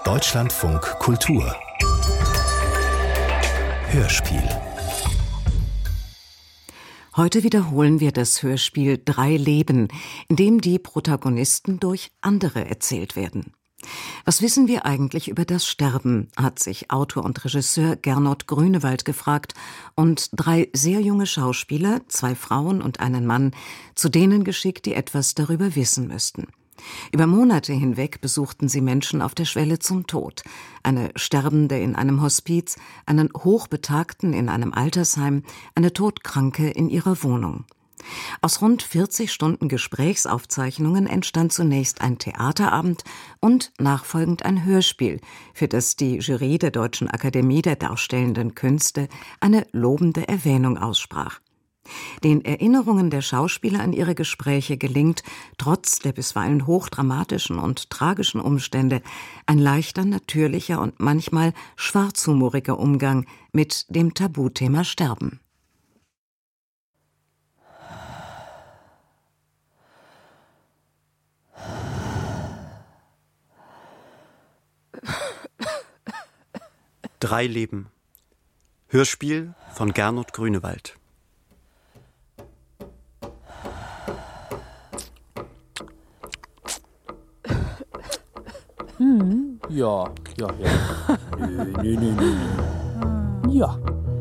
Deutschlandfunk Kultur Hörspiel. Heute wiederholen wir das Hörspiel 3 Leben, in dem die Protagonisten durch andere erzählt werden. Was wissen wir eigentlich über das Sterben, hat sich Autor und Regisseur Gernot Grünewald gefragt und 3 sehr junge Schauspieler, 2 Frauen und einen Mann, zu denen geschickt, die etwas darüber wissen müssten. Über Monate hinweg besuchten sie Menschen auf der Schwelle zum Tod. Eine Sterbende in einem Hospiz, einen Hochbetagten in einem Altersheim, eine Todkranke in ihrer Wohnung. Aus rund 40 Stunden Gesprächsaufzeichnungen entstand zunächst ein Theaterabend und nachfolgend ein Hörspiel, für das die Jury der Deutschen Akademie der Darstellenden Künste eine lobende Erwähnung aussprach. Den Erinnerungen der Schauspieler an ihre Gespräche gelingt, trotz der bisweilen hochdramatischen und tragischen Umstände, ein leichter, natürlicher und manchmal schwarzhumoriger Umgang mit dem Tabuthema Sterben. Drei Leben. Hörspiel von Gernot Grünewald. Ja. Nee. Ja.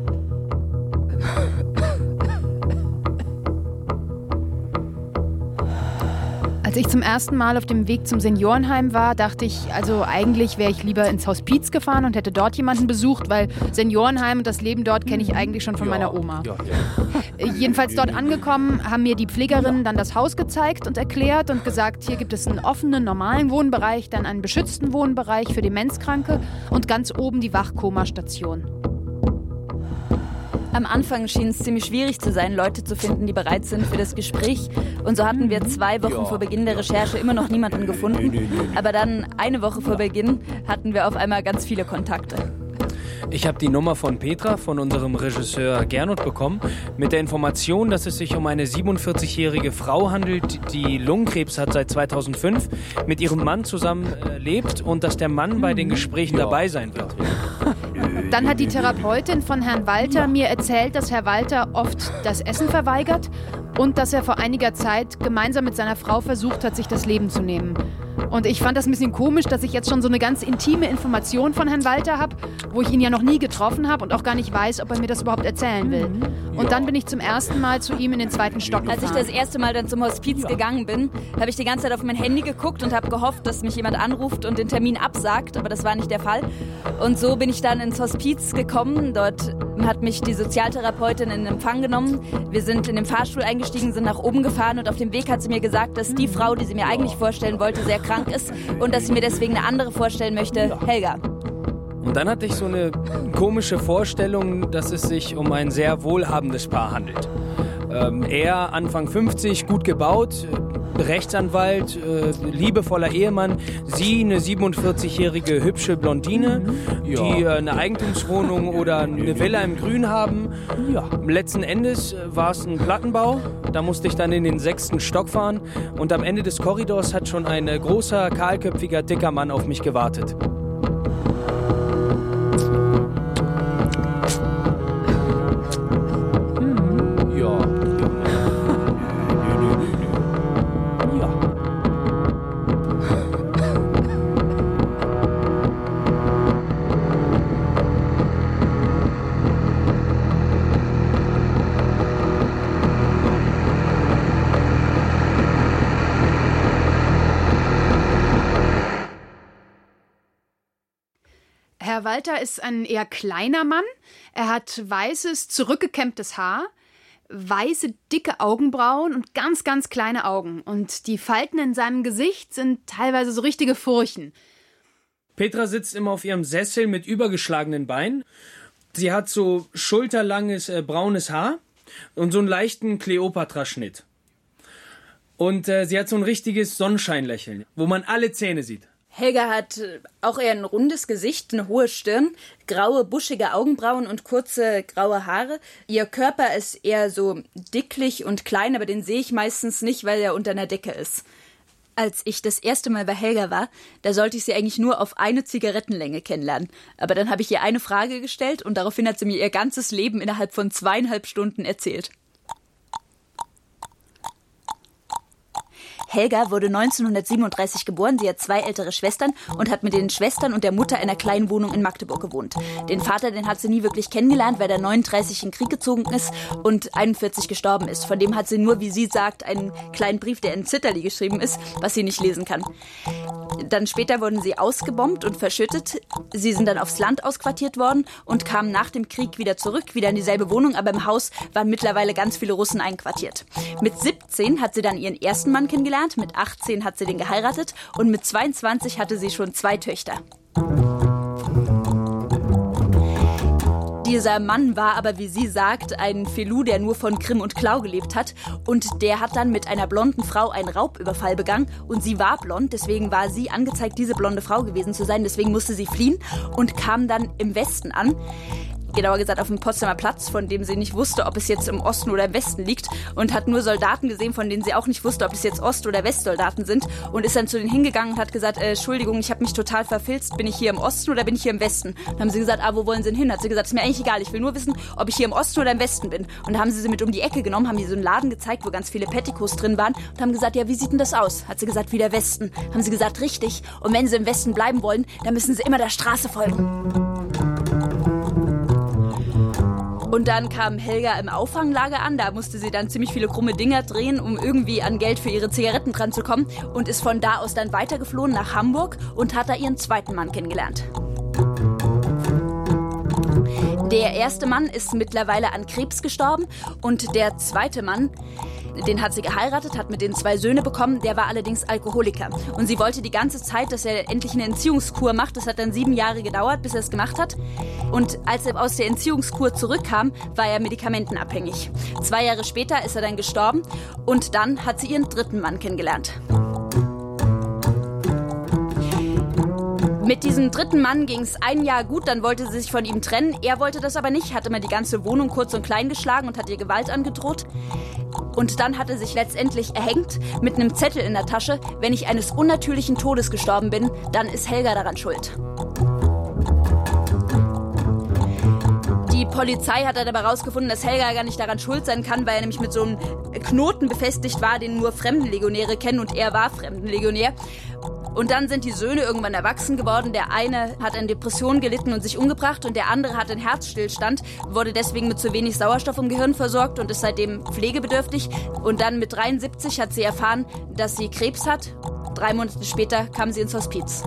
Als ich zum ersten Mal auf dem Weg zum Seniorenheim war, dachte ich, also eigentlich wäre ich lieber ins Hospiz gefahren und hätte dort jemanden besucht, weil Seniorenheim und das Leben dort kenne ich eigentlich schon von meiner Oma. Jedenfalls dort angekommen, haben mir die Pflegerinnen dann das Haus gezeigt und erklärt und gesagt, hier gibt es einen offenen, normalen Wohnbereich, dann einen beschützten Wohnbereich für Demenzkranke und ganz oben die Wachkoma-Station. Am Anfang schien es ziemlich schwierig zu sein, Leute zu finden, die bereit sind für das Gespräch. Und so hatten wir 2 Wochen vor Beginn der Recherche immer noch niemanden gefunden. Aber dann, eine Woche vor Beginn, hatten wir auf einmal ganz viele Kontakte. Ich habe die Nummer von Petra, von unserem Regisseur Gernot, bekommen, mit der Information, dass es sich um eine 47-jährige Frau handelt, die Lungenkrebs hat seit 2005, mit ihrem Mann zusammen lebt und dass der Mann bei den Gesprächen dabei sein wird. Dann hat die Therapeutin von Herrn Walter mir erzählt, dass Herr Walter oft das Essen verweigert und dass er vor einiger Zeit gemeinsam mit seiner Frau versucht hat, sich das Leben zu nehmen. Und ich fand das ein bisschen komisch, dass ich jetzt schon so eine ganz intime Information von Herrn Walter habe, wo ich ihn ja noch nie getroffen habe und auch gar nicht weiß, ob er mir das überhaupt erzählen will. Und dann bin ich zum ersten Mal zu ihm in den 2. Stock gefahren. Als ich das erste Mal dann zum Hospiz gegangen bin, habe ich die ganze Zeit auf mein Handy geguckt und habe gehofft, dass mich jemand anruft und den Termin absagt, aber das war nicht der Fall. Und so bin ich dann ins Hospiz gekommen. Dort hat mich die Sozialtherapeutin in Empfang genommen. Wir sind in den Fahrstuhl eingestiegen, sind nach oben gefahren und auf dem Weg hat sie mir gesagt, dass die Frau, die sie mir eigentlich vorstellen wollte, sehr krank ist und dass sie mir deswegen eine andere vorstellen möchte, Helga. Und dann hatte ich so eine komische Vorstellung, dass es sich um ein sehr wohlhabendes Paar handelt. Er Anfang 50, gut gebaut, Rechtsanwalt, liebevoller Ehemann, sie eine 47-jährige hübsche Blondine, die eine Eigentumswohnung oder eine Villa im Grün haben. Letzten Endes war es ein Plattenbau, da musste ich dann in den 6. Stock fahren und am Ende des Korridors hat schon ein großer, kahlköpfiger, dicker Mann auf mich gewartet. Herr Walter ist ein eher kleiner Mann. Er hat weißes, zurückgekämmtes Haar, weiße, dicke Augenbrauen und ganz, ganz kleine Augen. Und die Falten in seinem Gesicht sind teilweise so richtige Furchen. Petra sitzt immer auf ihrem Sessel mit übergeschlagenen Beinen. Sie hat so schulterlanges braunes Haar und so einen leichten Kleopatra-Schnitt. Und sie hat so ein richtiges Sonnenscheinlächeln, wo man alle Zähne sieht. Helga hat auch eher ein rundes Gesicht, eine hohe Stirn, graue, buschige Augenbrauen und kurze graue Haare. Ihr Körper ist eher so dicklich und klein, aber den sehe ich meistens nicht, weil er unter einer Decke ist. Als ich das erste Mal bei Helga war, da sollte ich sie eigentlich nur auf eine Zigarettenlänge kennenlernen. Aber dann habe ich ihr eine Frage gestellt und daraufhin hat sie mir ihr ganzes Leben innerhalb von 2,5 Stunden erzählt. Helga wurde 1937 geboren, sie hat 2 ältere Schwestern und hat mit den Schwestern und der Mutter in einer kleinen Wohnung in Magdeburg gewohnt. Den Vater, den hat sie nie wirklich kennengelernt, weil der 39 in den Krieg gezogen ist und 41 gestorben ist. Von dem hat sie nur, wie sie sagt, einen kleinen Brief, der in Zitterli geschrieben ist, was sie nicht lesen kann. Dann später wurden sie ausgebombt und verschüttet. Sie sind dann aufs Land ausquartiert worden und kamen nach dem Krieg wieder zurück, wieder in dieselbe Wohnung, aber im Haus waren mittlerweile ganz viele Russen einquartiert. Mit 17 hat sie dann ihren ersten Mann kennengelernt, mit 18 hat sie den geheiratet und mit 22 hatte sie schon 2 Töchter. Dieser Mann war aber, wie sie sagt, ein Filou, der nur von Krim und Klau gelebt hat. Und der hat dann mit einer blonden Frau einen Raubüberfall begangen. Und sie war blond, deswegen war sie angezeigt, diese blonde Frau gewesen zu sein. Deswegen musste sie fliehen und kam dann im Westen an. Genauer gesagt auf dem Potsdamer Platz, von dem sie nicht wusste, ob es jetzt im Osten oder im Westen liegt. Und hat nur Soldaten gesehen, von denen sie auch nicht wusste, ob es jetzt Ost- oder Westsoldaten sind. Und ist dann zu denen hingegangen und hat gesagt, Entschuldigung, ich habe mich total verfilzt. Bin ich hier im Osten oder bin ich hier im Westen? Dann haben sie gesagt, wo wollen sie denn hin? Hat sie gesagt, ist mir eigentlich egal, ich will nur wissen, ob ich hier im Osten oder im Westen bin. Und da haben sie mit um die Ecke genommen, haben ihr so einen Laden gezeigt, wo ganz viele Petticoats drin waren und haben gesagt, ja, wie sieht denn das aus? Hat sie gesagt, wie der Westen. Haben sie gesagt, richtig. Und wenn sie im Westen bleiben wollen, dann müssen sie immer der Straße folgen. Und dann kam Helga im Auffanglager an, da musste sie dann ziemlich viele krumme Dinger drehen, um irgendwie an Geld für ihre Zigaretten dran zu kommen und ist von da aus dann weitergeflohen nach Hamburg und hat da ihren zweiten Mann kennengelernt. Der erste Mann ist mittlerweile an Krebs gestorben und der zweite Mann, den hat sie geheiratet, hat mit denen 2 Söhne bekommen, der war allerdings Alkoholiker. Und sie wollte die ganze Zeit, dass er endlich eine Entziehungskur macht. Das hat dann 7 Jahre gedauert, bis er es gemacht hat. Und als er aus der Entziehungskur zurückkam, war er medikamentenabhängig. 2 Jahre später ist er dann gestorben und dann hat sie ihren dritten Mann kennengelernt. Mit diesem dritten Mann ging es 1 Jahr gut, dann wollte sie sich von ihm trennen. Er wollte das aber nicht, hat immer die ganze Wohnung kurz und klein geschlagen und hat ihr Gewalt angedroht. Und dann hat er sich letztendlich erhängt mit einem Zettel in der Tasche. Wenn ich eines unnatürlichen Todes gestorben bin, dann ist Helga daran schuld. Die Polizei hat dann aber herausgefunden, dass Helga gar nicht daran schuld sein kann, weil er nämlich mit so einem Knoten befestigt war, den nur Fremdenlegionäre kennen und er war Fremdenlegionär. Und dann sind die Söhne irgendwann erwachsen geworden. Der eine hat an Depressionen gelitten und sich umgebracht und der andere hat einen Herzstillstand, wurde deswegen mit zu wenig Sauerstoff im Gehirn versorgt und ist seitdem pflegebedürftig. Und dann mit 73 hat sie erfahren, dass sie Krebs hat. 3 Monate später kam sie ins Hospiz.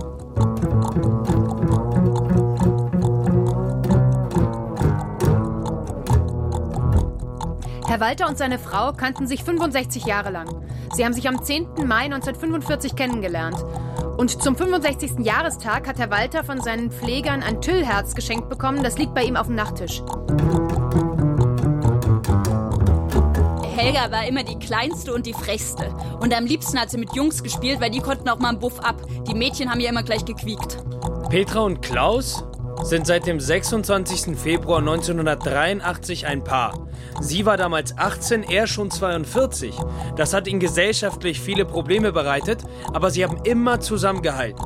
Herr Walter und seine Frau kannten sich 65 Jahre lang. Sie haben sich am 10. Mai 1945 kennengelernt. Und zum 65. Jahrestag hat Herr Walter von seinen Pflegern ein Tüllherz geschenkt bekommen. Das liegt bei ihm auf dem Nachttisch. Helga war immer die Kleinste und die Frechste. Und am liebsten hat sie mit Jungs gespielt, weil die konnten auch mal einen Buff ab. Die Mädchen haben ja immer gleich gequiekt. Petra und Klaus sind seit dem 26. Februar 1983 ein Paar. Sie war damals 18, er schon 42. Das hat ihnen gesellschaftlich viele Probleme bereitet, aber sie haben immer zusammengehalten.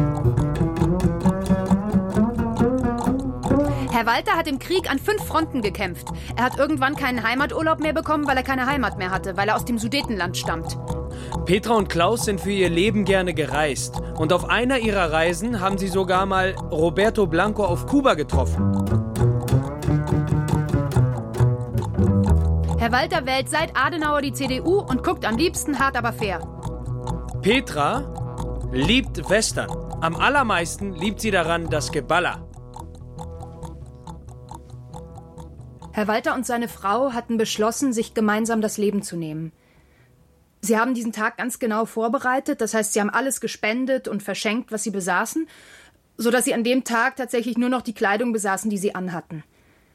Herr Walter hat im Krieg an 5 Fronten gekämpft. Er hat irgendwann keinen Heimaturlaub mehr bekommen, weil er keine Heimat mehr hatte, weil er aus dem Sudetenland stammt. Petra und Klaus sind für ihr Leben gerne gereist. Und auf einer ihrer Reisen haben sie sogar mal Roberto Blanco auf Kuba getroffen. Herr Walter wählt seit Adenauer die CDU und guckt am liebsten hart, aber fair. Petra liebt Western. Am allermeisten liebt sie daran das Geballer. Herr Walter und seine Frau hatten beschlossen, sich gemeinsam das Leben zu nehmen. Sie haben diesen Tag ganz genau vorbereitet, das heißt, sie haben alles gespendet und verschenkt, was sie besaßen, sodass sie an dem Tag tatsächlich nur noch die Kleidung besaßen, die sie anhatten.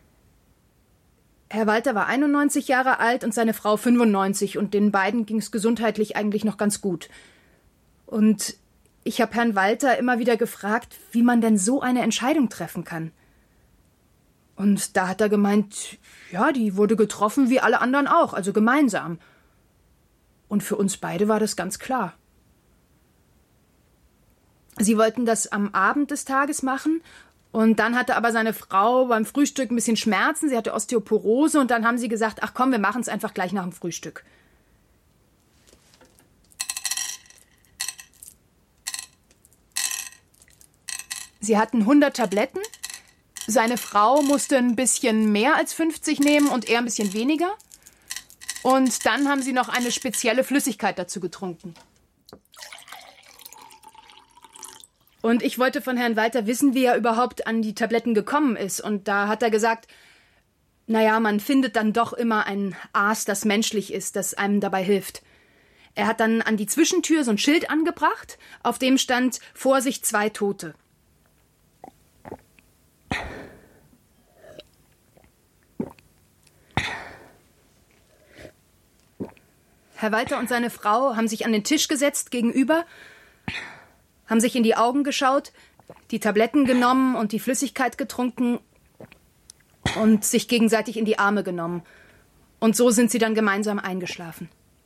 Herr Walter war 91 Jahre alt und seine Frau 95 und den beiden ging es gesundheitlich eigentlich noch ganz gut. Und ich habe Herrn Walter immer wieder gefragt, wie man denn so eine Entscheidung treffen kann. Und da hat er gemeint, ja, die wurde getroffen wie alle anderen auch, also gemeinsam. Und für uns beide war das ganz klar. Sie wollten das am Abend des Tages machen. Und dann hatte aber seine Frau beim Frühstück ein bisschen Schmerzen. Sie hatte Osteoporose. Und dann haben sie gesagt, ach komm, wir machen es einfach gleich nach dem Frühstück. Sie hatten 100 Tabletten. Seine Frau musste ein bisschen mehr als 50 nehmen und er ein bisschen weniger. Und dann haben sie noch eine spezielle Flüssigkeit dazu getrunken. Und ich wollte von Herrn Walter wissen, wie er überhaupt an die Tabletten gekommen ist. Und da hat er gesagt, naja, man findet dann doch immer ein Aas, das menschlich ist, das einem dabei hilft. Er hat dann an die Zwischentür so ein Schild angebracht, auf dem stand, Vorsicht, 2 Tote. Herr Walter und seine Frau haben sich an den Tisch gesetzt gegenüber, haben sich in die Augen geschaut, die Tabletten genommen und die Flüssigkeit getrunken und sich gegenseitig in die Arme genommen. Und so sind sie dann gemeinsam eingeschlafen.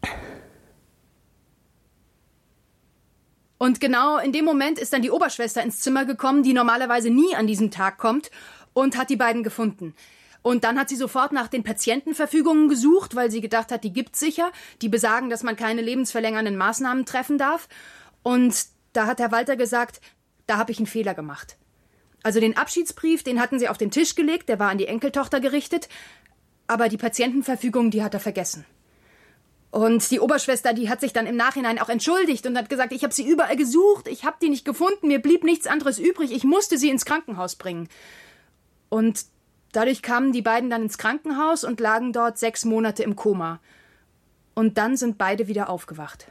Und genau in dem Moment ist dann die Oberschwester ins Zimmer gekommen, die normalerweise nie an diesem Tag kommt, und hat die beiden gefunden. Und dann hat sie sofort nach den Patientenverfügungen gesucht, weil sie gedacht hat, die gibt's sicher. Die besagen, dass man keine lebensverlängernden Maßnahmen treffen darf. Und da hat Herr Walter gesagt, da habe ich einen Fehler gemacht. Also den Abschiedsbrief, den hatten sie auf den Tisch gelegt, der war an die Enkeltochter gerichtet. Aber die Patientenverfügung, die hat er vergessen. Und die Oberschwester, die hat sich dann im Nachhinein auch entschuldigt und hat gesagt, ich habe sie überall gesucht, ich habe die nicht gefunden, mir blieb nichts anderes übrig, ich musste sie ins Krankenhaus bringen. Und dadurch kamen die beiden dann ins Krankenhaus und lagen dort 6 Monate im Koma. Und dann sind beide wieder aufgewacht.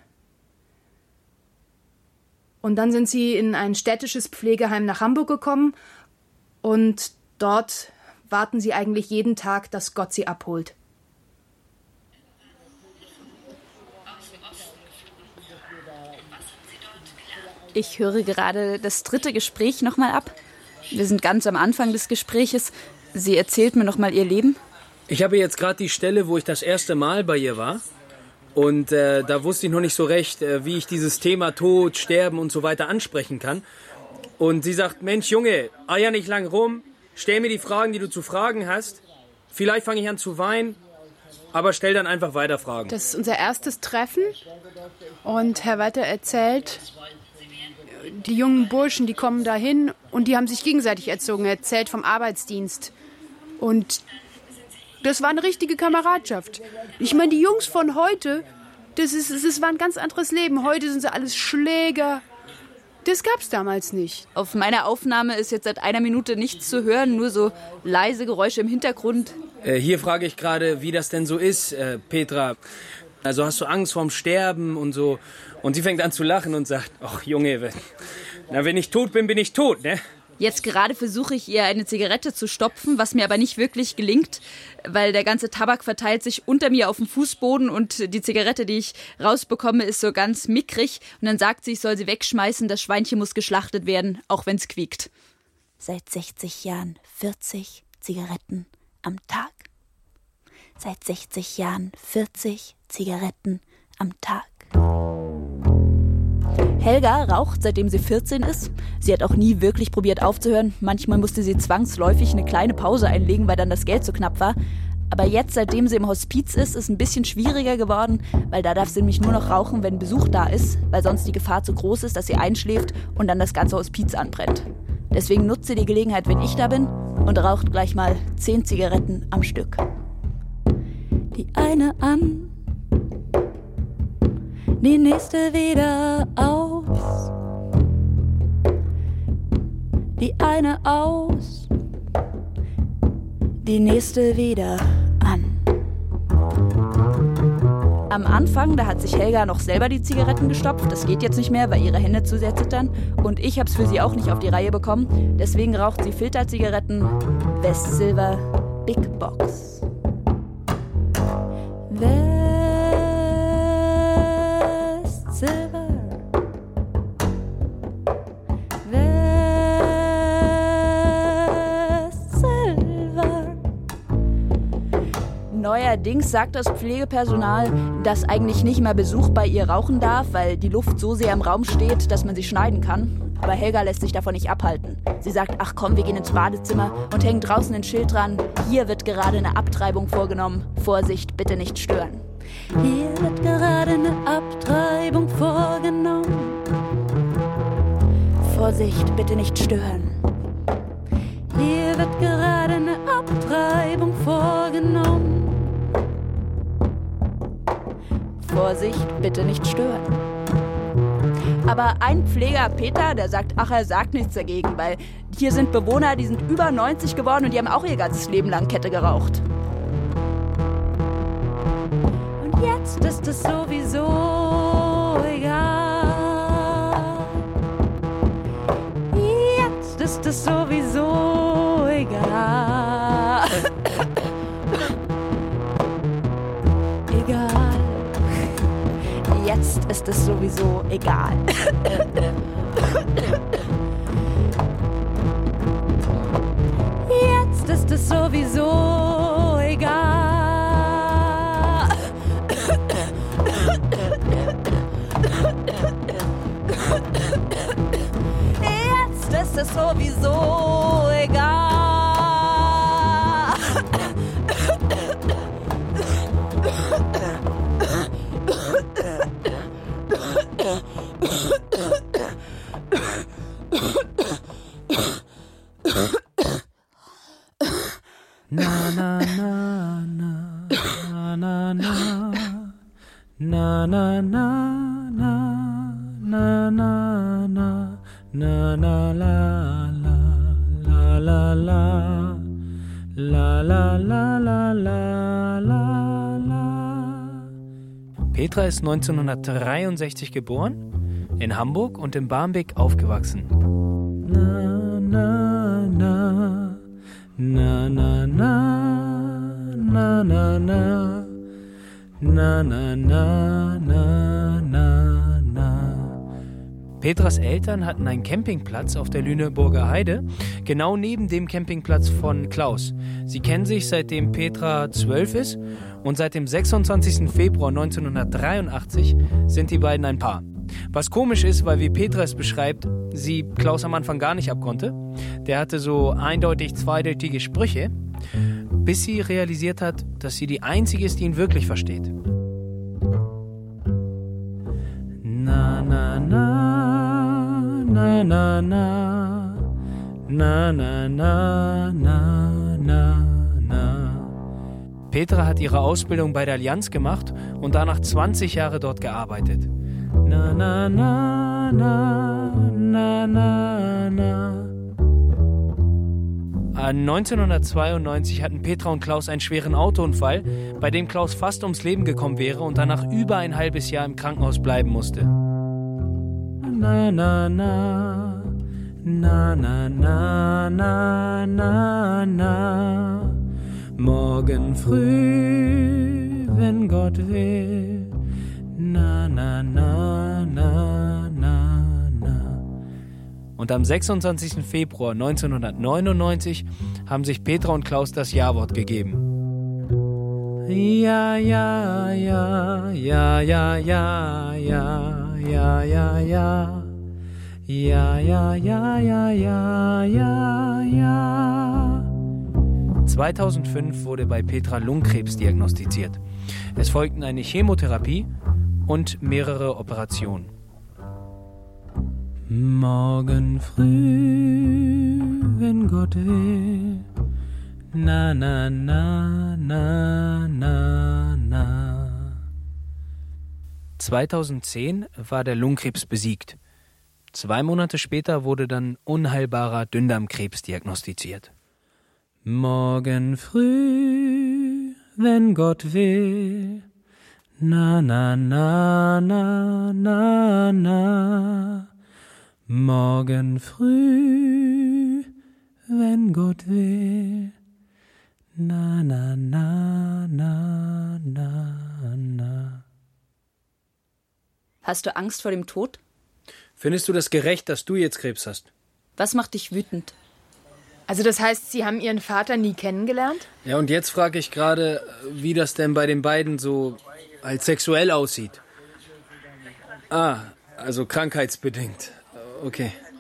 Und dann sind sie in ein städtisches Pflegeheim nach Hamburg gekommen. Und dort warten sie eigentlich jeden Tag, dass Gott sie abholt. Ich höre gerade das 3. Gespräch nochmal ab. Wir sind ganz am Anfang des Gespräches. Sie erzählt mir noch mal ihr Leben. Ich habe jetzt gerade die Stelle, wo ich das erste Mal bei ihr war. Und da wusste ich noch nicht so recht, wie ich dieses Thema Tod, Sterben und so weiter ansprechen kann. Und sie sagt, Mensch Junge, eier nicht lang rum, stell mir die Fragen, die du zu fragen hast. Vielleicht fange ich an zu weinen, aber stell dann einfach weiter Fragen. Das ist unser erstes Treffen. Und Herr Walter erzählt, die jungen Burschen, die kommen dahin und die haben sich gegenseitig erzogen. Er erzählt vom Arbeitsdienst. Und das war eine richtige Kameradschaft. Ich meine, die Jungs von heute, das war ein ganz anderes Leben. Heute sind sie alles Schläger. Das gab's damals nicht. Auf meiner Aufnahme ist jetzt seit 1 Minute nichts zu hören, nur so leise Geräusche im Hintergrund. Hier frage ich gerade, wie das denn so ist, Petra. Also hast du Angst vorm Sterben und so? Und sie fängt an zu lachen und sagt, ach Junge, wenn ich tot bin, bin ich tot, ne? Jetzt gerade versuche ich ihr eine Zigarette zu stopfen, was mir aber nicht wirklich gelingt, weil der ganze Tabak verteilt sich unter mir auf dem Fußboden und die Zigarette, die ich rausbekomme, ist so ganz mickrig. Und dann sagt sie, ich soll sie wegschmeißen, das Schweinchen muss geschlachtet werden, auch wenn es quiekt. Seit 60 Jahren 40 Zigaretten am Tag. Seit 60 Jahren 40 Zigaretten am Tag. Helga raucht, seitdem sie 14 ist. Sie hat auch nie wirklich probiert aufzuhören. Manchmal musste sie zwangsläufig eine kleine Pause einlegen, weil dann das Geld so knapp war. Aber jetzt, seitdem sie im Hospiz ist es ein bisschen schwieriger geworden, weil da darf sie nämlich nur noch rauchen, wenn Besuch da ist, weil sonst die Gefahr zu groß ist, dass sie einschläft und dann das ganze Hospiz anbrennt. Deswegen nutzt sie die Gelegenheit, wenn ich da bin, und raucht gleich mal 10 Zigaretten am Stück. Die eine an, die nächste wieder aus, die eine aus, die nächste wieder an. Am Anfang, da hat sich Helga noch selber die Zigaretten gestopft. Das geht jetzt nicht mehr, weil ihre Hände zu sehr zittern. Und ich hab's für sie auch nicht auf die Reihe bekommen. Deswegen raucht sie Filterzigaretten West Silver Big Box. West Silver. West Silver. Neuerdings sagt das Pflegepersonal, dass eigentlich nicht mehr Besuch bei ihr rauchen darf, weil die Luft so sehr im Raum steht, dass man sie schneiden kann. aber Helga lässt sich davon nicht abhalten. Sie sagt, ach komm, wir gehen ins Badezimmer und hängen draußen ein Schild dran. Hier wird gerade eine Abtreibung vorgenommen. Vorsicht, bitte nicht stören. Hier wird gerade eine Abtreibung vorgenommen. Vorsicht, bitte nicht stören. Hier wird gerade eine Abtreibung vorgenommen. Vorsicht, bitte nicht stören. Aber ein Pfleger, Peter, der sagt, ach, er sagt nichts dagegen, weil hier sind Bewohner, die sind über 90 geworden und die haben auch ihr ganzes Leben lang Kette geraucht. Und jetzt ist es sowieso egal. Jetzt ist es sowieso egal. Egal. Jetzt ist es sowieso egal. Jetzt ist es sowieso egal. Jetzt ist es sowieso egal. Na na na na na na na na na na na na na na na la la la la la la la la la la. Petra ist 1963 geboren, in Hamburg und in Barmbek aufgewachsen. Na na na na na na na na na na na na na na na. Petras Eltern hatten einen Campingplatz auf der Lüneburger Heide, genau neben dem Campingplatz von Klaus. Sie kennen sich, seitdem Petra 12 ist, und seit dem 26. Februar 1983 sind die beiden ein Paar. Was komisch ist, weil, wie Petra es beschreibt, sie Klaus am Anfang gar nicht abkonnte. Der hatte so eindeutig zweideutige Sprüche, bis sie realisiert hat, dass sie die Einzige ist, die ihn wirklich versteht. Na na na na na na na na na na na na. Petra hat ihre Ausbildung bei der Allianz gemacht und danach 20 Jahre dort gearbeitet. Na na na na na na na. 1992 hatten Petra und Klaus einen schweren Autounfall, bei dem Klaus fast ums Leben gekommen wäre und danach über ein halbes Jahr im Krankenhaus bleiben musste. Na na na na na na na na na. Morgen früh, wenn Gott will. Na na na na na na. Und am 26. Februar 1999 haben sich Petra und Klaus das Ja-Wort gegeben. Ja, ja, ja, ja, ja, ja, ja, ja, ja, ja. Ja, ja, ja, ja, ja, ja, ja. 2005 wurde bei Petra Lungenkrebs diagnostiziert. Es folgten eine Chemotherapie und mehrere Operationen. Morgen früh, wenn Gott will. Na, na, na, na, na, na. 2010 war der Lungenkrebs besiegt. 2 Monate später wurde dann unheilbarer Dünndarmkrebs diagnostiziert. Morgen früh, wenn Gott will. Na, na, na, na, na, na. Morgen früh, wenn Gott will. Na, na, na, na, na, na. Hast du Angst vor dem Tod? Findest du das gerecht, dass du jetzt Krebs hast? Was macht dich wütend? Also das heißt, Sie haben Ihren Vater nie kennengelernt? Ja, und jetzt frage ich gerade, wie das denn bei den beiden so als sexuell aussieht. Ah, also krankheitsbedingt. Okay.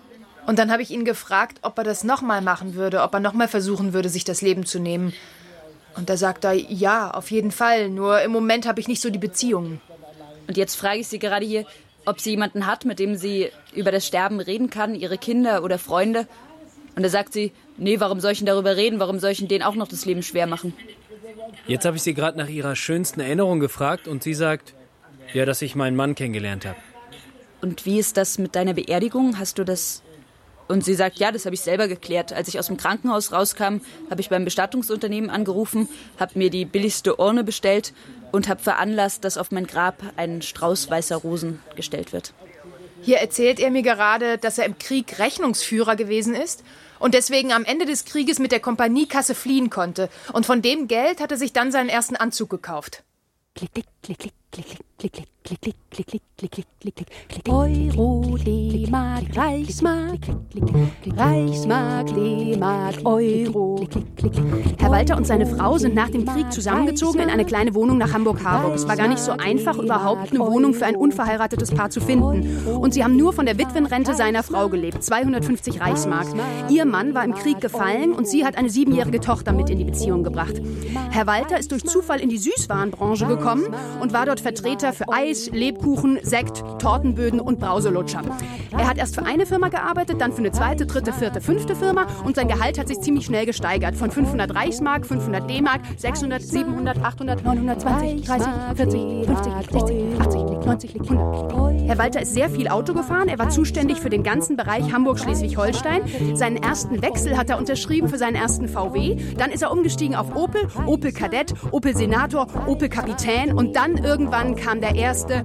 Und dann habe ich ihn gefragt, ob er das nochmal machen würde, ob er nochmal versuchen würde, sich das Leben zu nehmen. Und da sagt er, ja, auf jeden Fall, nur im Moment habe ich nicht so die Beziehungen. Und jetzt frage ich Sie gerade hier, ob sie jemanden hat, mit dem sie über das Sterben reden kann, ihre Kinder oder Freunde. Und da sagt sie, nee, warum soll ich denn darüber reden, warum soll ich denn denen auch noch das Leben schwer machen? Jetzt habe ich sie gerade nach ihrer schönsten Erinnerung gefragt und sie sagt, ja, dass ich meinen Mann kennengelernt habe. Und wie ist das mit deiner Beerdigung? Hast du das... Und sie sagt, ja, das habe ich selber geklärt. Als ich aus dem Krankenhaus rauskam, habe ich beim Bestattungsunternehmen angerufen, habe mir die billigste Urne bestellt und habe veranlasst, dass auf mein Grab ein Strauß weißer Rosen gestellt wird. Hier erzählt er mir gerade, dass er im Krieg Rechnungsführer gewesen ist und deswegen am Ende des Krieges mit der Kompaniekasse fliehen konnte. Und von dem Geld hat er sich dann seinen ersten Anzug gekauft. Klick, klick, klick, klick, klick, klick, klick, klick, klick, klick, klick, klick, klick, klick, klick, klick, Euro, D-Mark, Reichsmark, Reichsmark, D-Mark, Euro. Herr Walter und seine Frau sind nach dem Krieg zusammengezogen in eine kleine Wohnung nach Hamburg-Harburg. Es war gar nicht so einfach, überhaupt eine Wohnung für ein unverheiratetes Paar zu finden. Und sie haben nur von der Witwenrente seiner Frau gelebt, 250 Reichsmark. Ihr Mann war im Krieg gefallen und sie hat eine 7-jährige Tochter mit in die Beziehung gebracht. Herr Walter ist durch Zufall in die Süßwarenbranche gekommen und war dort Vertreter für Eis, Lebkuchen, Sekt, Tortenböden und Brauselutscher. Er hat erst für eine Firma gearbeitet, dann für eine zweite, dritte, vierte, fünfte Firma und sein Gehalt hat sich ziemlich schnell gesteigert. Von 500 Reichsmark, 500 D-Mark, 600, 700, 800, 920, 30, 40, 50, 60, 80, 90, 100. Herr Walter ist sehr viel Auto gefahren. Er war zuständig für den ganzen Bereich Hamburg-Schleswig-Holstein. Seinen ersten Wechsel hat er unterschrieben für seinen ersten VW. Dann ist er umgestiegen auf Opel, Opel Kadett, Opel Senator, Opel Kapitän und dann irgendwann kam der erste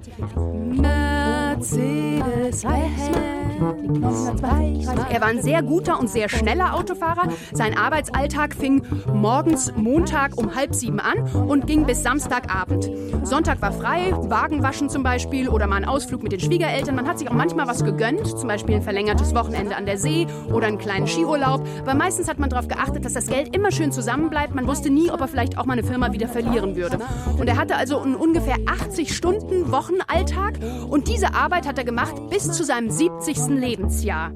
Mercedes-Benz. Er war ein sehr guter und sehr schneller Autofahrer. Sein Arbeitsalltag fing morgens Montag um 6:30 an und ging bis Samstagabend. Sonntag war frei, Wagenwaschen zum Beispiel oder mal ein Ausflug mit den Schwiegereltern. Man hat sich auch manchmal was gegönnt, zum Beispiel ein verlängertes Wochenende an der See oder einen kleinen Skiurlaub. Aber meistens hat man darauf geachtet, dass das Geld immer schön zusammenbleibt. Man wusste nie, ob er vielleicht auch mal eine Firma wieder verlieren würde. Und er hatte also einen ungefähr 80-Stunden-Wochenalltag und diese Arbeit hat er gemacht bis zu seinem 70. Lebensjahr.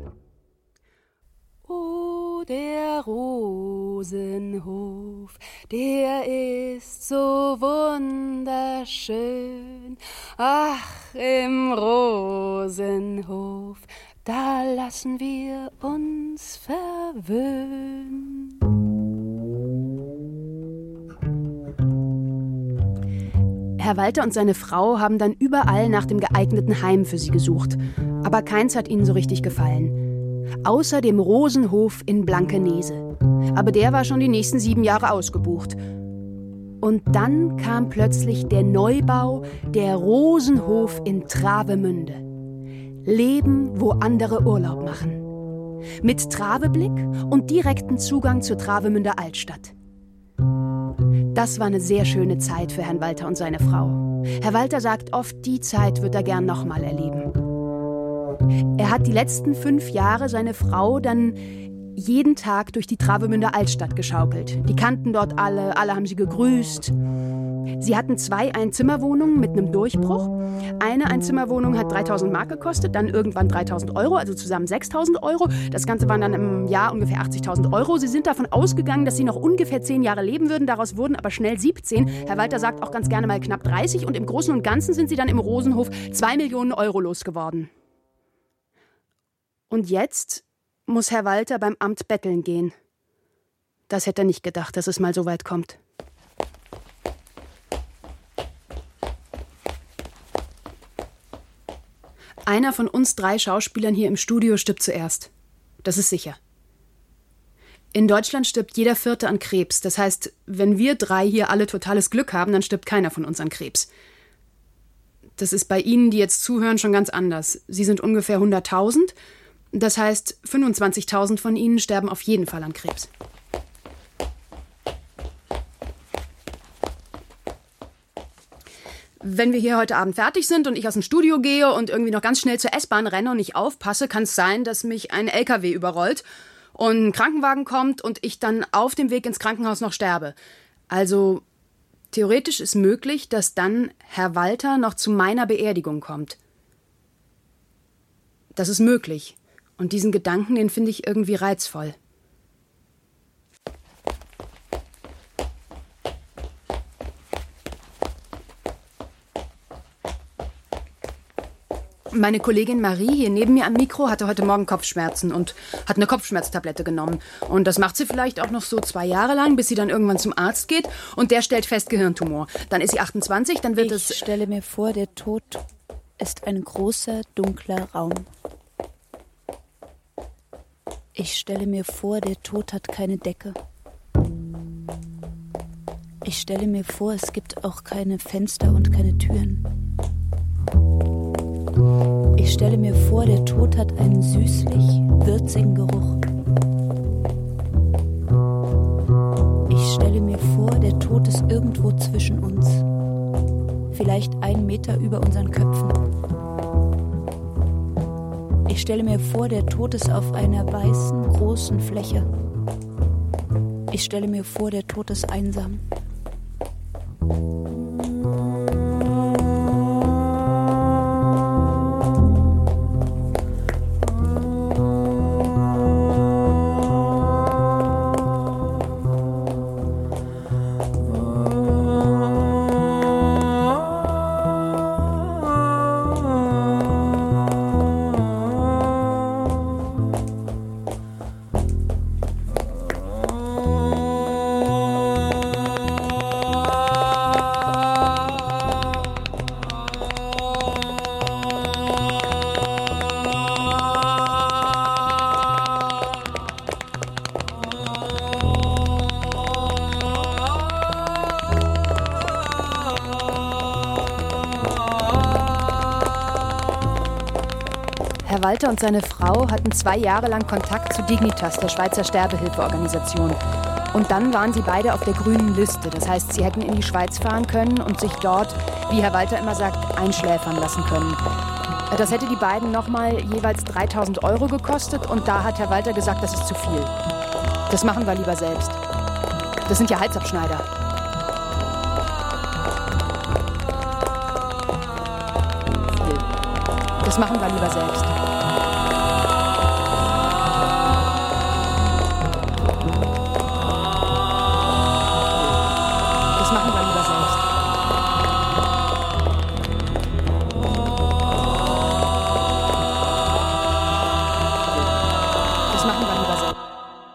Oh, der Rosenhof, der ist so wunderschön. Ach, im Rosenhof, da lassen wir uns verwöhnen. Herr Walter und seine Frau haben dann überall nach dem geeigneten Heim für sie gesucht. Aber keins hat ihnen so richtig gefallen. Außer dem Rosenhof in Blankenese. Aber der war schon die nächsten 7 Jahre ausgebucht. Und dann kam plötzlich der Neubau, der Rosenhof in Travemünde. Leben, wo andere Urlaub machen. Mit Traveblick und direkten Zugang zur Travemünder Altstadt. Das war eine sehr schöne Zeit für Herrn Walter und seine Frau. Herr Walter sagt oft, die Zeit wird er gern nochmal erleben. Er hat die letzten 5 Jahre seine Frau dann jeden Tag durch die Travemünder Altstadt geschaukelt. Die kannten dort alle haben sie gegrüßt. Sie hatten 2 Einzimmerwohnungen mit einem Durchbruch. Eine Einzimmerwohnung hat 3.000 Mark gekostet, dann irgendwann 3.000 Euro, also zusammen 6.000 Euro. Das Ganze waren dann im Jahr ungefähr 80.000 Euro. Sie sind davon ausgegangen, dass sie noch ungefähr 10 Jahre leben würden. Daraus wurden aber schnell 17. Herr Walter sagt auch ganz gerne mal knapp 30. Und im Großen und Ganzen sind sie dann im Rosenhof 2 Millionen Euro losgeworden. Und jetzt muss Herr Walter beim Amt betteln gehen. Das hätte er nicht gedacht, dass es mal so weit kommt. Einer von uns 3 Schauspielern hier im Studio stirbt zuerst. Das ist sicher. In Deutschland stirbt jeder 4. an Krebs. Das heißt, wenn wir 3 hier alle totales Glück haben, dann stirbt keiner von uns an Krebs. Das ist bei Ihnen, die jetzt zuhören, schon ganz anders. Sie sind ungefähr 100.000. Das heißt, 25.000 von Ihnen sterben auf jeden Fall an Krebs. Wenn wir hier heute Abend fertig sind und ich aus dem Studio gehe und irgendwie noch ganz schnell zur S-Bahn renne und nicht aufpasse, kann es sein, dass mich ein LKW überrollt und ein Krankenwagen kommt und ich dann auf dem Weg ins Krankenhaus noch sterbe. Also theoretisch ist möglich, dass dann Herr Walter noch zu meiner Beerdigung kommt. Das ist möglich. Und diesen Gedanken, den finde ich irgendwie reizvoll. Meine Kollegin Marie hier neben mir am Mikro hatte heute Morgen Kopfschmerzen und hat eine Kopfschmerztablette genommen. Und das macht sie vielleicht auch noch so 2 Jahre lang, bis sie dann irgendwann zum Arzt geht und der stellt fest Gehirntumor. Dann ist sie 28, dann wird es... Ich stelle mir vor, der Tod ist ein großer, dunkler Raum. Ich stelle mir vor, der Tod hat keine Decke. Ich stelle mir vor, es gibt auch keine Fenster und keine Türen. Ich stelle mir vor, der Tod hat einen süßlich würzigen Geruch. Ich stelle mir vor, der Tod ist irgendwo zwischen uns. Vielleicht 1 Meter über unseren Köpfen. Ich stelle mir vor, der Tod ist auf einer weißen, großen Fläche. Ich stelle mir vor, der Tod ist einsam. Herr Walter und seine Frau hatten 2 Jahre lang Kontakt zu Dignitas, der Schweizer Sterbehilfeorganisation. Und dann waren sie beide auf der grünen Liste. Das heißt, sie hätten in die Schweiz fahren können und sich dort, wie Herr Walter immer sagt, einschläfern lassen können. Das hätte die beiden nochmal jeweils 3.000 € gekostet und da hat Herr Walter gesagt, das ist zu viel. Das machen wir lieber selbst. Das sind ja Halsabschneider. Das machen wir lieber selbst. Das machen wir lieber selbst. Das machen wir lieber selbst.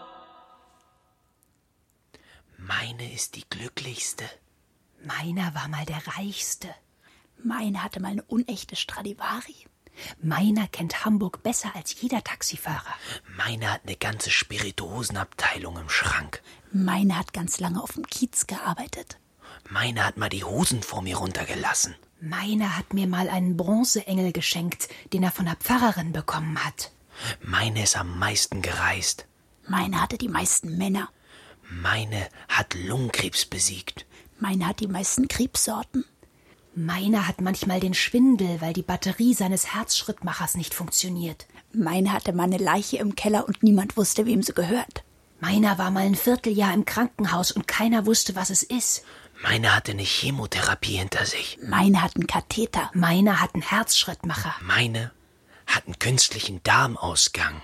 Meine ist die glücklichste. Meiner war mal der reichste. Meine hatte mal eine unechte Stradivari. Meiner kennt Hamburg besser als jeder Taxifahrer. Meiner hat eine ganze Spirituosenabteilung im Schrank. Meine hat ganz lange auf dem Kiez gearbeitet. Meiner hat mal die Hosen vor mir runtergelassen. Meiner hat mir mal einen Bronzeengel geschenkt, den er von der Pfarrerin bekommen hat. Meine ist am meisten gereist. Meine hatte die meisten Männer. Meine hat Lungenkrebs besiegt. Meine hat die meisten Krebssorten. Meiner hat manchmal den Schwindel, weil die Batterie seines Herzschrittmachers nicht funktioniert. Meiner hatte mal eine Leiche im Keller und niemand wusste, wem sie gehört. Meiner war mal ein Vierteljahr im Krankenhaus und keiner wusste, was es ist. Meiner hatte eine Chemotherapie hinter sich. Meine hat einen Katheter. Meiner hat einen Herzschrittmacher. Meine hat einen künstlichen Darmausgang.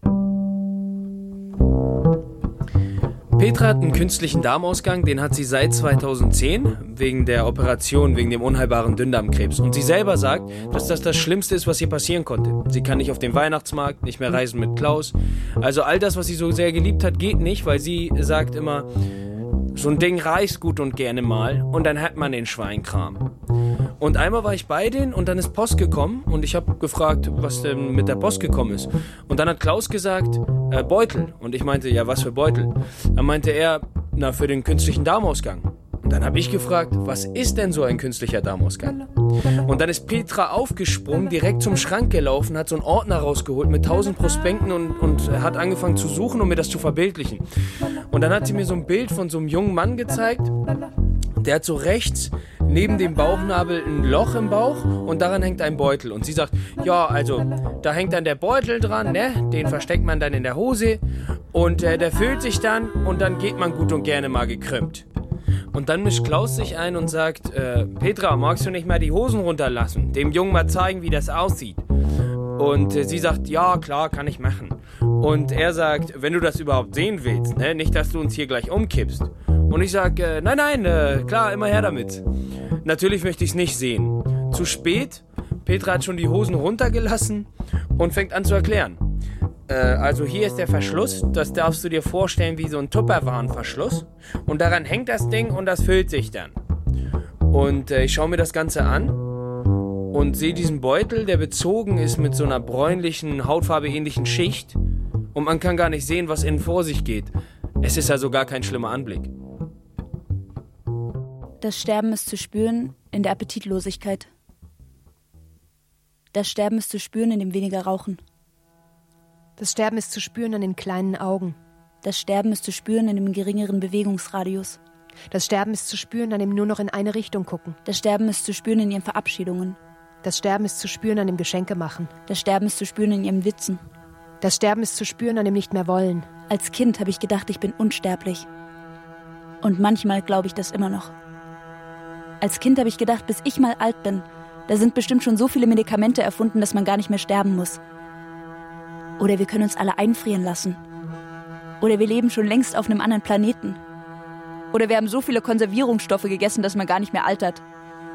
Petra hat einen künstlichen Darmausgang, den hat sie seit 2010 wegen der Operation, wegen dem unheilbaren Dünndarmkrebs. Und sie selber sagt, dass das das Schlimmste ist, was ihr passieren konnte. Sie kann nicht auf den Weihnachtsmarkt, nicht mehr reisen mit Klaus. Also all das, was sie so sehr geliebt hat, geht nicht, weil sie sagt immer, so ein Ding reißt gut und gerne mal und dann hat man den Schweinkram. Und einmal war ich bei denen und dann ist Post gekommen und ich habe gefragt, was denn mit der Post gekommen ist. Und dann hat Klaus gesagt, Beutel. Und ich meinte, ja, was für Beutel? Dann meinte er, na, für den künstlichen Darmausgang. Und dann habe ich gefragt, was ist denn so ein künstlicher Darmausgang? Und dann ist Petra aufgesprungen, direkt zum Schrank gelaufen, hat so einen Ordner rausgeholt mit 1000 Prospekten und hat angefangen zu suchen, um mir das zu verbildlichen. Und dann hat sie mir so ein Bild von so einem jungen Mann gezeigt, der hat so rechts neben dem Bauchnabel ein Loch im Bauch und daran hängt ein Beutel. Und sie sagt, ja, also, da hängt dann der Beutel dran, ne? Den versteckt man dann in der Hose und der füllt sich dann und dann geht man gut und gerne mal gekrümmt. Und dann mischt Klaus sich ein und sagt, Petra, magst du nicht mal die Hosen runterlassen? Dem Jungen mal zeigen, wie das aussieht. Und sie sagt, ja, klar, kann ich machen. Und er sagt, wenn du das überhaupt sehen willst, ne? Nicht, dass du uns hier gleich umkippst. Und ich sag, nein, klar, immer her damit. Natürlich möchte ich es nicht sehen. Zu spät, Petra hat schon die Hosen runtergelassen und fängt an zu erklären. Also hier ist der Verschluss, das darfst du dir vorstellen wie so ein Tupperwarenverschluss. Und daran hängt das Ding und das füllt sich dann. Und ich schaue mir das Ganze an und sehe diesen Beutel, der bezogen ist mit so einer bräunlichen, hautfarbeähnlichen Schicht. Und man kann gar nicht sehen, was innen vor sich geht. Es ist also gar kein schlimmer Anblick. Das Sterben ist zu spüren in der Appetitlosigkeit. Das Sterben ist zu spüren in dem weniger Rauchen. Das Sterben ist zu spüren an den kleinen Augen. Das Sterben ist zu spüren in dem geringeren Bewegungsradius. Das Sterben ist zu spüren an dem nur noch in eine Richtung gucken. Das Sterben ist zu spüren in ihren Verabschiedungen. Das Sterben ist zu spüren an dem Geschenke machen. Das Sterben ist zu spüren in ihrem Witzen. Das Sterben ist zu spüren an dem nicht mehr wollen. Als Kind habe ich gedacht, ich bin unsterblich. Und manchmal glaube ich das immer noch. Als Kind habe ich gedacht, bis ich mal alt bin, da sind bestimmt schon so viele Medikamente erfunden, dass man gar nicht mehr sterben muss. Oder wir können uns alle einfrieren lassen. Oder wir leben schon längst auf einem anderen Planeten. Oder wir haben so viele Konservierungsstoffe gegessen, dass man gar nicht mehr altert.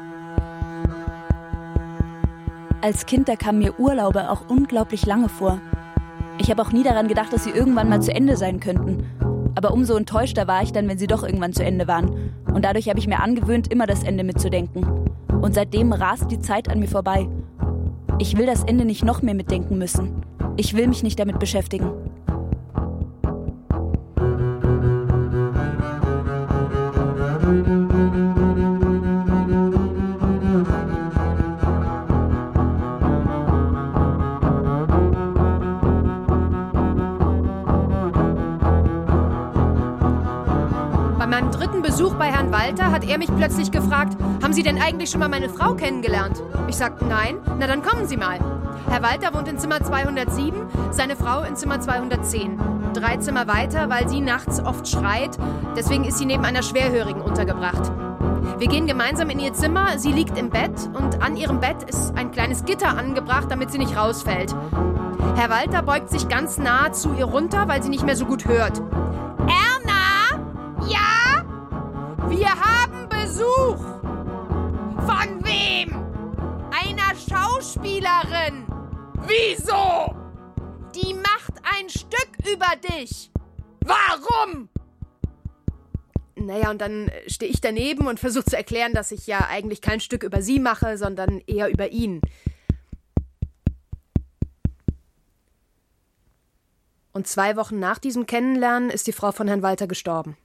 Als Kind, da kamen mir Urlaube auch unglaublich lange vor. Ich habe auch nie daran gedacht, dass sie irgendwann mal zu Ende sein könnten. Aber umso enttäuschter war ich dann, wenn sie doch irgendwann zu Ende waren. Und dadurch habe ich mir angewöhnt, immer das Ende mitzudenken. Und seitdem rast die Zeit an mir vorbei. Ich will das Ende nicht noch mehr mitdenken müssen. Ich will mich nicht damit beschäftigen. Bei meinem dritten Besuch bei Herrn Walter hat er mich plötzlich gefragt, haben Sie denn eigentlich schon mal meine Frau kennengelernt? Ich sagte, nein. Na, dann kommen Sie mal. Herr Walter wohnt in Zimmer 207, seine Frau in Zimmer 210. 3 Zimmer weiter, weil sie nachts oft schreit. Deswegen ist sie neben einer Schwerhörigen untergebracht. Wir gehen gemeinsam in ihr Zimmer, sie liegt im Bett und an ihrem Bett ist ein kleines Gitter angebracht, damit sie nicht rausfällt. Herr Walter beugt sich ganz nah zu ihr runter, weil sie nicht mehr so gut hört. Erna! Ja? Wir haben Besuch! Von wem? Einer Schauspielerin! Wieso? Die macht ein Stück über dich. Warum? Naja, und dann stehe ich daneben und versuche zu erklären, dass ich ja eigentlich kein Stück über sie mache, sondern eher über ihn. Und 2 Wochen nach diesem Kennenlernen ist die Frau von Herrn Walter gestorben.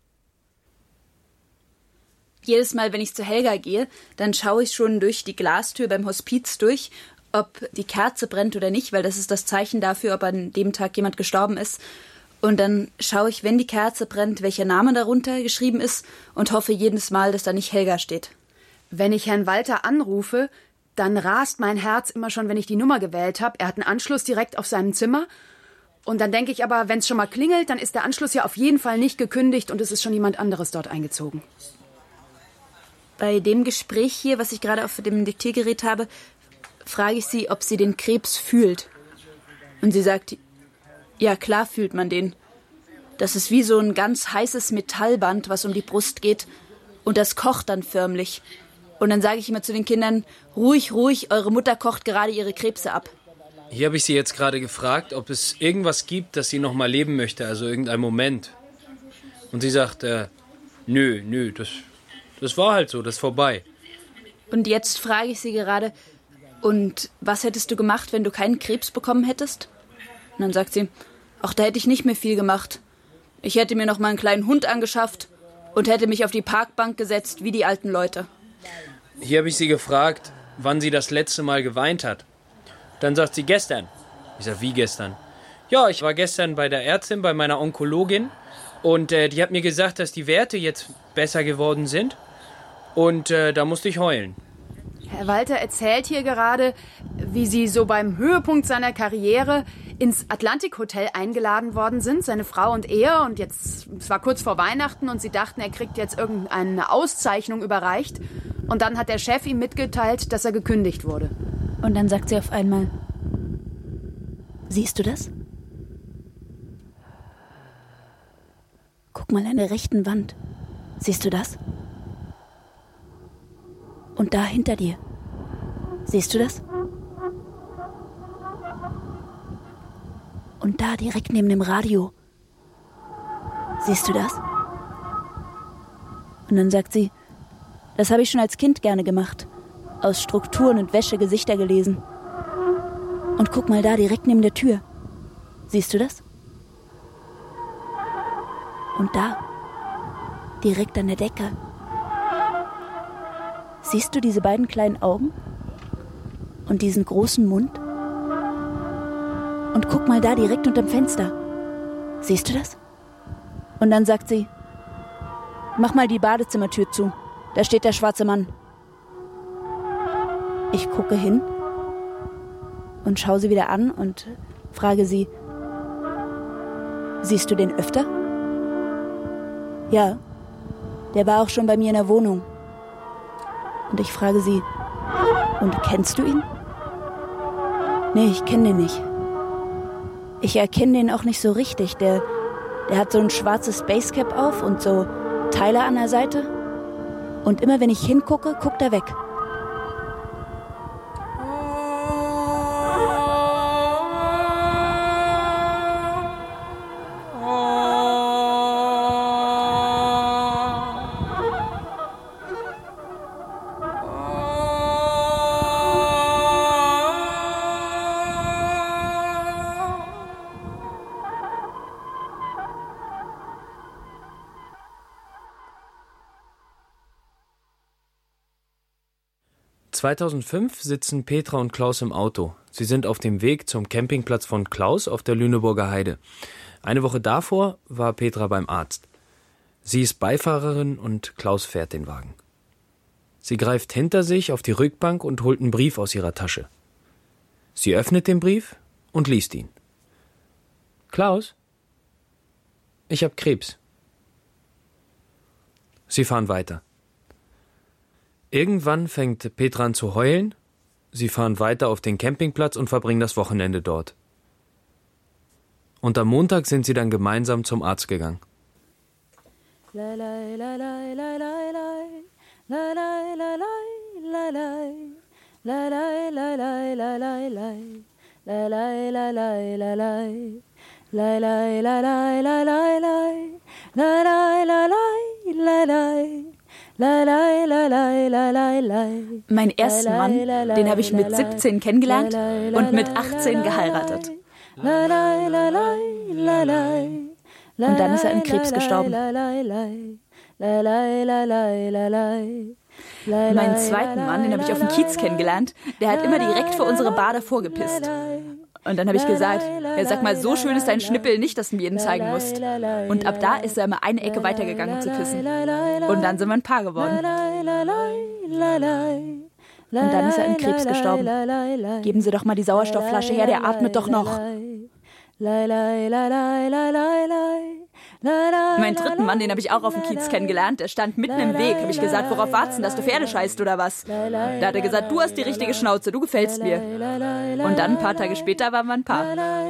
Jedes Mal, wenn ich zu Helga gehe, dann schaue ich schon durch die Glastür beim Hospiz durch, ob die Kerze brennt oder nicht, weil das ist das Zeichen dafür, ob an dem Tag jemand gestorben ist. Und dann schaue ich, wenn die Kerze brennt, welcher Name darunter geschrieben ist und hoffe jedes Mal, dass da nicht Helga steht. Wenn ich Herrn Walter anrufe, dann rast mein Herz immer schon, wenn ich die Nummer gewählt habe. Er hat einen Anschluss direkt auf seinem Zimmer. Und dann denke ich aber, wenn es schon mal klingelt, dann ist der Anschluss ja auf jeden Fall nicht gekündigt und es ist schon jemand anderes dort eingezogen. Bei dem Gespräch hier, was ich gerade auf dem Diktiergerät habe, frage ich sie, ob sie den Krebs fühlt. Und sie sagt, ja klar fühlt man den. Das ist wie so ein ganz heißes Metallband, was um die Brust geht. Und das kocht dann förmlich. Und dann sage ich immer zu den Kindern, ruhig, ruhig, eure Mutter kocht gerade ihre Krebse ab. Hier habe ich sie jetzt gerade gefragt, ob es irgendwas gibt, das sie noch mal leben möchte, also irgendein Moment. Und sie sagt, nö, das war halt so, das ist vorbei. Und jetzt frage ich sie gerade, und was hättest du gemacht, wenn du keinen Krebs bekommen hättest? Und dann sagt sie, ach, da hätte ich nicht mehr viel gemacht. Ich hätte mir noch mal einen kleinen Hund angeschafft und hätte mich auf die Parkbank gesetzt, wie die alten Leute. Hier habe ich sie gefragt, wann sie das letzte Mal geweint hat. Dann sagt sie, gestern. Ich sag, wie gestern? Ja, ich war gestern bei der Ärztin, bei meiner Onkologin. Und die hat mir gesagt, dass die Werte jetzt besser geworden sind. Und da musste ich heulen. Herr Walter erzählt hier gerade, wie Sie so beim Höhepunkt seiner Karriere ins Atlantik Hotel eingeladen worden sind, seine Frau und er. Und jetzt, es war kurz vor Weihnachten und Sie dachten, er kriegt jetzt irgendeine Auszeichnung überreicht. Und dann hat der Chef ihm mitgeteilt, dass er gekündigt wurde. Und dann sagt sie auf einmal, Siehst du das? Guck mal an der rechten Wand. Siehst du das? Und da hinter dir. Siehst du das? Und da direkt neben dem Radio. Siehst du das? Und dann sagt sie, das habe ich schon als Kind gerne gemacht. Aus Strukturen und Wäsche Gesichter gelesen. Und guck mal da direkt neben der Tür. Siehst du das? Und da, direkt an der Decke. Siehst du diese beiden kleinen Augen? Und diesen großen Mund? Und guck mal da direkt unterm Fenster. Siehst du das? Und dann sagt sie, mach mal die Badezimmertür zu. Da steht der schwarze Mann. Ich gucke hin und schaue sie wieder an und frage sie, siehst du den öfter? Ja, der war auch schon bei mir in der Wohnung. Und ich frage sie, und kennst du ihn? Nee, ich kenne den nicht. Ich erkenne den auch nicht so richtig. Der hat so ein schwarzes Basecap auf und so Teile an der Seite. Und immer wenn ich hingucke, guckt er weg. ...2005 sitzen Petra und Klaus im Auto. Sie sind auf dem Weg zum Campingplatz von Klaus auf der Lüneburger Heide. Eine Woche davor war Petra beim Arzt. Sie ist Beifahrerin und Klaus fährt den Wagen. Sie greift hinter sich auf die Rückbank und holt einen Brief aus ihrer Tasche. Sie öffnet den Brief und liest ihn. Klaus, ich habe Krebs. Sie fahren weiter. Irgendwann fängt Petra an zu heulen. Sie fahren weiter auf den Campingplatz und verbringen das Wochenende dort. Und am Montag sind sie dann gemeinsam zum Arzt gegangen. Meinen ersten Mann, den habe ich mit 17 kennengelernt und mit 18 geheiratet. Und dann ist er an Krebs gestorben. Meinen zweiten Mann, den habe ich auf dem Kiez kennengelernt, der hat immer direkt vor unsere Bar davor gepisst. Und dann habe ich gesagt, ja, sag mal, so schön ist dein Schnippel nicht, dass du mir jeden zeigen musst. Und ab da ist er immer eine Ecke weitergegangen zu pissen. Und dann sind wir ein Paar geworden. Und dann ist er an Krebs gestorben. Geben Sie doch mal die Sauerstoffflasche her, der atmet doch noch. Meinen dritten Mann, den habe ich auch auf dem Kiez kennengelernt. Der stand mitten im Weg. Habe ich gesagt, worauf wartest du, dass du Pferde scheißt oder was? Da hat er gesagt, du hast die richtige Schnauze, du gefällst mir. Und dann, ein paar Tage später, waren wir ein Paar.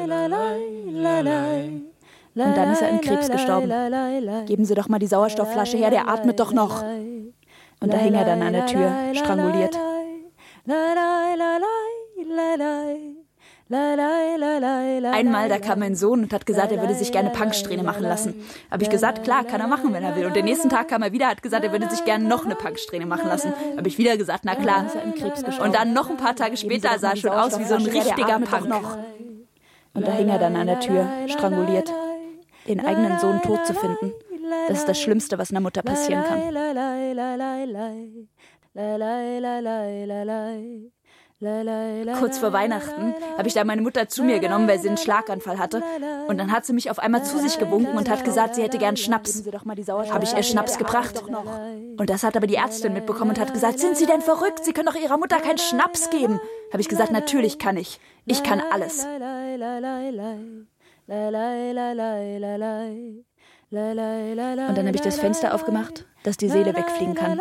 Und dann ist er an Krebs gestorben. Geben Sie doch mal die Sauerstoffflasche her, der atmet doch noch. Und da hing er dann an der Tür, stranguliert. Einmal, da kam mein Sohn und hat gesagt, er würde sich gerne Punksträhne machen lassen. Habe ich gesagt, klar, kann er machen, wenn er will. Und den nächsten Tag kam er wieder, hat gesagt, er würde sich gerne noch eine Punksträhne machen lassen. Habe ich wieder gesagt, na klar. Und dann noch ein paar Tage später sah er schon aus wie so ein richtiger Punk. Und da hing er dann an der Tür, stranguliert. Den eigenen Sohn tot zu finden, das ist das Schlimmste, was einer Mutter passieren kann. Kurz vor Weihnachten habe ich da meine Mutter zu mir genommen, weil sie einen Schlaganfall hatte. Und dann hat sie mich auf einmal zu sich gewunken und hat gesagt, sie hätte gern Schnaps. Habe ich ihr Schnaps gebracht. Und das hat aber die Ärztin mitbekommen und hat gesagt, sind Sie denn verrückt? Sie können doch Ihrer Mutter keinen Schnaps geben. Habe ich gesagt, natürlich kann ich. Ich kann alles. Und dann habe ich das Fenster aufgemacht, dass die Seele wegfliegen kann.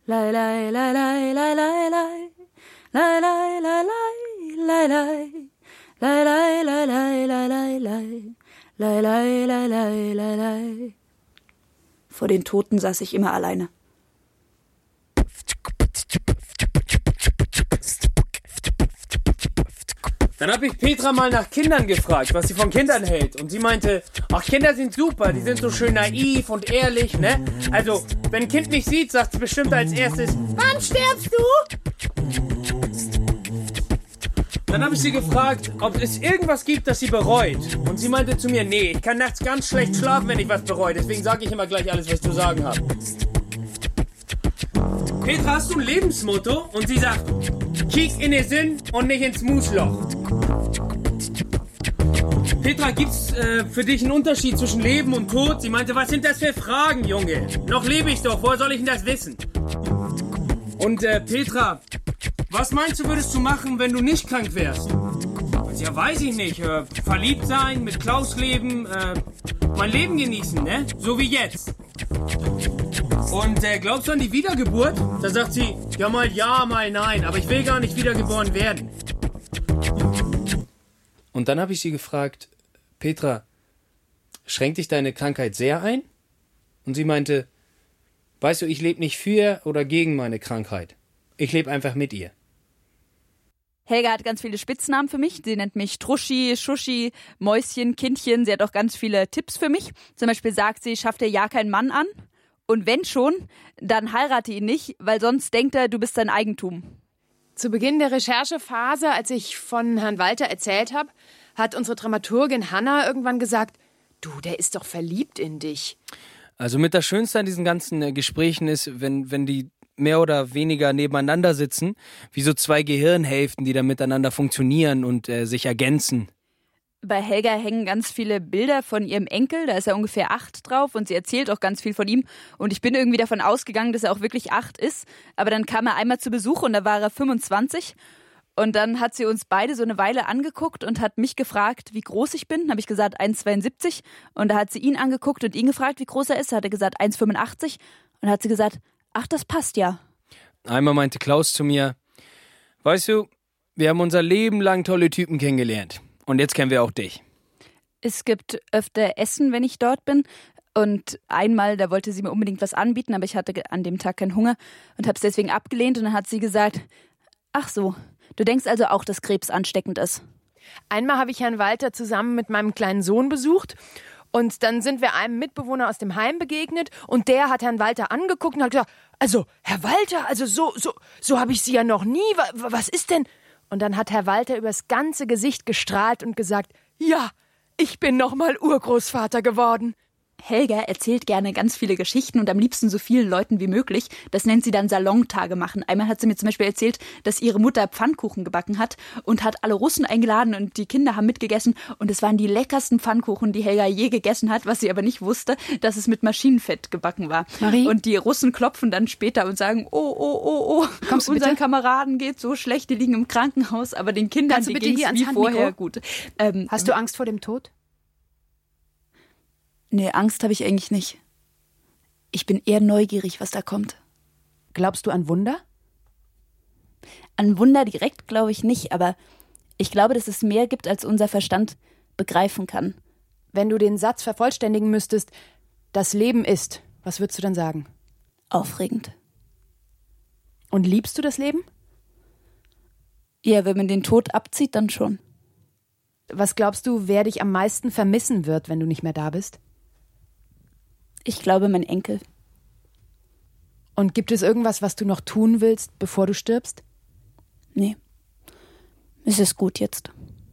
Lei, lei, lei, lei, lei, lei, lei. Lei, lei, lei, lei, lei, lei. Lei, lei, lei, lei, lei, lei, lei. Lei, lei, lei, lei, lei, lei. Vor den Toten saß ich immer alleine. Dann habe ich Petra mal nach Kindern gefragt, was sie von Kindern hält. Und sie meinte, ach, Kinder sind super, die sind so schön naiv und ehrlich, ne? Also, wenn ein Kind mich sieht, sagt es bestimmt als erstes, wann stirbst du? Dann habe ich sie gefragt, ob es irgendwas gibt, das sie bereut. Und sie meinte zu mir, nee, ich kann nachts ganz schlecht schlafen, wenn ich was bereue. Deswegen sage ich immer gleich alles, was ich zu sagen habe. Petra, hast du ein Lebensmotto? Und sie sagt, kiek in den Sinn und nicht ins Musloch. Petra, gibt's für dich einen Unterschied zwischen Leben und Tod? Sie meinte, was sind das für Fragen, Junge? Noch lebe ich doch, woher soll ich denn das wissen? Und Petra, was meinst du, würdest du machen, wenn du nicht krank wärst? Ja, weiß ich nicht. Verliebt sein, mit Klaus leben, mein Leben genießen, ne? So wie jetzt. Und glaubst du an die Wiedergeburt? Da sagt sie, ja, mal nein, aber ich will gar nicht wiedergeboren werden. Und dann habe ich sie gefragt, Petra, schränkt dich deine Krankheit sehr ein? Und sie meinte, weißt du, ich lebe nicht für oder gegen meine Krankheit. Ich lebe einfach mit ihr. Helga hat ganz viele Spitznamen für mich. Sie nennt mich Truschi, Schuschi, Mäuschen, Kindchen. Sie hat auch ganz viele Tipps für mich. Zum Beispiel sagt sie, schaff dir ja keinen Mann an. Und wenn schon, dann heirate ihn nicht, weil sonst denkt er, du bist sein Eigentum. Zu Beginn der Recherchephase, als ich von Herrn Walter erzählt habe, hat unsere Dramaturgin Hanna irgendwann gesagt, du, der ist doch verliebt in dich. Also mit das Schönste an diesen ganzen Gesprächen ist, wenn die mehr oder weniger nebeneinander sitzen, wie so zwei Gehirnhälften, die dann miteinander funktionieren und sich ergänzen. Bei Helga hängen ganz viele Bilder von ihrem Enkel, da ist er ungefähr 8 drauf und sie erzählt auch ganz viel von ihm. Und ich bin irgendwie davon ausgegangen, dass er auch wirklich 8 ist. Aber dann kam er einmal zu Besuch und da war er 25. Und dann hat sie uns beide so eine Weile angeguckt und hat mich gefragt, wie groß ich bin. Da habe ich gesagt 1,72. Und da hat sie ihn angeguckt und ihn gefragt, wie groß er ist. Da hat er gesagt 1,85. Und da hat sie gesagt, ach, das passt ja. Einmal meinte Klaus zu mir, weißt du, wir haben unser Leben lang tolle Typen kennengelernt. Und jetzt kennen wir auch dich. Es gibt öfter Essen, wenn ich dort bin. Und einmal, da wollte sie mir unbedingt was anbieten, aber ich hatte an dem Tag keinen Hunger und habe es deswegen abgelehnt. Und dann hat sie gesagt, ach so, du denkst also auch, dass Krebs ansteckend ist. Einmal habe ich Herrn Walter zusammen mit meinem kleinen Sohn besucht. Und dann sind wir einem Mitbewohner aus dem Heim begegnet und der hat Herrn Walter angeguckt und hat gesagt, also, Herr Walter, also so habe ich Sie ja noch nie, was ist denn? Und dann hat Herr Walter übers ganze Gesicht gestrahlt und gesagt, ja, ich bin nochmal Urgroßvater geworden. Helga erzählt gerne ganz viele Geschichten und am liebsten so vielen Leuten wie möglich. Das nennt sie dann Salontage machen. Einmal hat sie mir zum Beispiel erzählt, dass ihre Mutter Pfannkuchen gebacken hat und hat alle Russen eingeladen und die Kinder haben mitgegessen. Und es waren die leckersten Pfannkuchen, die Helga je gegessen hat, was sie aber nicht wusste, dass es mit Maschinenfett gebacken war. Marie? Und die Russen klopfen dann später und sagen, oh, kommst du bitte? Unseren Kameraden geht so schlecht, die liegen im Krankenhaus, aber den Kindern, die ging's wie vorher gut. Hast du Angst vor dem Tod? Nee, Angst habe ich eigentlich nicht. Ich bin eher neugierig, was da kommt. Glaubst du an Wunder? An Wunder direkt glaube ich nicht, aber ich glaube, dass es mehr gibt, als unser Verstand begreifen kann. Wenn du den Satz vervollständigen müsstest, das Leben ist, was würdest du dann sagen? Aufregend. Und liebst du das Leben? Ja, wenn man den Tod abzieht, dann schon. Was glaubst du, wer dich am meisten vermissen wird, wenn du nicht mehr da bist? Ich glaube, mein Enkel. Und gibt es irgendwas, was du noch tun willst, bevor du stirbst? Nee. Es ist gut jetzt.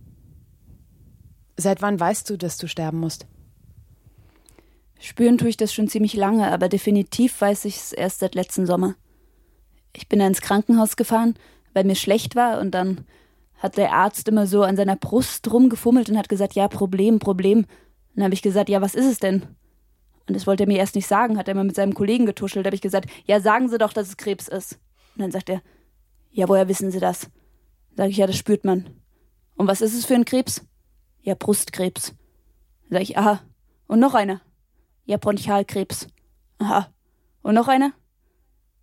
Seit wann weißt du, dass du sterben musst? Spüren tue ich das schon ziemlich lange, aber definitiv weiß ich es erst seit letzten Sommer. Ich bin ins Krankenhaus gefahren, weil mir schlecht war und dann hat der Arzt immer so an seiner Brust rumgefummelt und hat gesagt, ja, Problem. Und dann habe ich gesagt, ja, was ist es denn? Und das wollte er mir erst nicht sagen, hat er mal mit seinem Kollegen getuschelt. Da habe ich gesagt, ja, sagen Sie doch, dass es Krebs ist. Und dann sagt er, ja, woher wissen Sie das? Sag ich, ja, das spürt man. Und was ist es für ein Krebs? Ja, Brustkrebs. Sag ich, aha. Und noch einer? Ja, Bronchialkrebs. Aha. Und noch einer?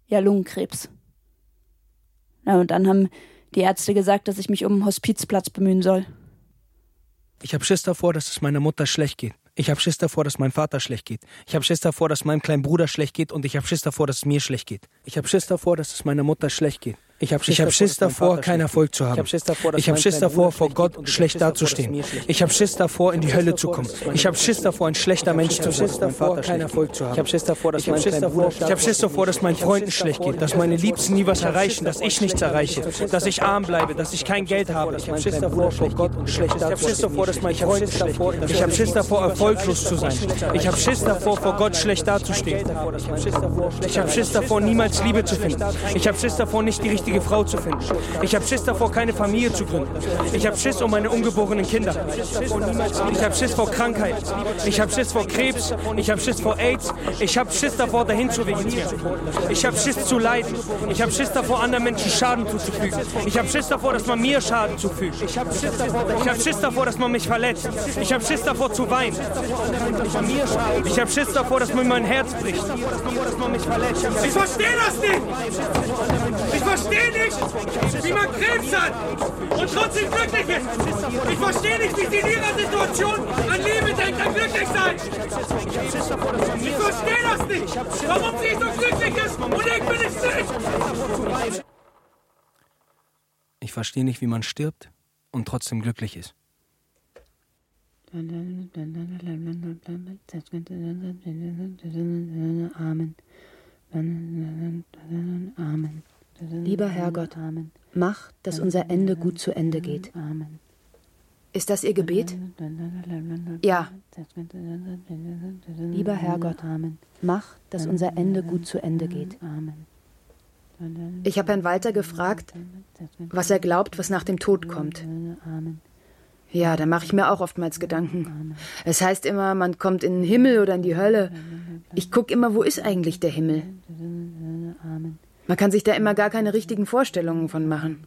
Ja, Lungenkrebs. Na, und dann haben die Ärzte gesagt, dass ich mich um einen Hospizplatz bemühen soll. Ich hab Schiss davor, dass es meiner Mutter schlecht geht. Ich hab Schiss davor, dass meinem Vater schlecht geht. Ich hab Schiss davor, dass meinem kleinen Bruder schlecht geht. Und ich hab Schiss davor, dass es mir schlecht geht. Ich hab Schiss davor, dass es meiner Mutter schlecht geht. Ich hab Schiss davor, keinen Erfolg zu haben. Ich hab Schiss davor, vor Gott schlecht dazustehen. Ich hab Schiss davor, in die Hölle zu kommen. Ich hab Schiss davor, ein schlechter Mensch zu sein. Ich hab Schiss davor, keinen Erfolg zu haben. Ich hab Schiss davor, dass meinen Freunden schlecht geht, dass meine Liebsten nie was erreichen, dass ich nichts erreiche, dass ich arm bleibe, dass ich kein Geld habe. Ich hab Schiss davor, vor Gott schlecht dazustehen. Ich hab Schiss davor, dass meinen Freunden schlecht geht. Ich hab Schiss davor, erfolglos zu sein. Ich hab Schiss davor, vor Gott schlecht dazustehen. Ich hab Schiss davor, niemals Liebe zu finden. Ich hab Schiss davor, nicht die richtige Frau zu finden. Ich hab Schiss davor, keine Familie zu gründen. Ich hab Schiss um meine ungeborenen Kinder. Ich hab Schiss vor Krankheit. Ich hab Schiss vor Krebs. Ich hab Schiss vor AIDS. Ich hab Schiss davor, dahin zu vegetieren. Ich hab Schiss zu leiden. Ich hab Schiss davor, anderen Menschen Schaden zuzufügen. Ich hab Schiss davor, dass man mir Schaden zufügt. Ich hab Schiss davor, dass man mich verletzt. Ich hab Schiss davor, zu weinen. Ich hab Schiss davor, dass man mein Herz bricht. Ich verstehe das nicht! Ich verstehe nicht, wie man Krebs hat und trotzdem glücklich ist! Ich verstehe nicht, wie sie in ihrer Situation an Liebe denkt, an glücklich sein! Ich verstehe das nicht! Warum sie so glücklich ist und ich bin es nicht! Ich verstehe nicht, wie man stirbt und trotzdem glücklich ist. Amen. Amen. Lieber Herrgott, mach, dass unser Ende gut zu Ende geht. Ist das Ihr Gebet? Ja. Lieber Herrgott, mach, dass unser Ende gut zu Ende geht. Ich habe Herrn Walter gefragt, was er glaubt, was nach dem Tod kommt. Ja, da mache ich mir auch oftmals Gedanken. Es heißt immer, man kommt in den Himmel oder in die Hölle. Ich gucke immer, wo ist eigentlich der Himmel? Man kann sich da immer gar keine richtigen Vorstellungen von machen.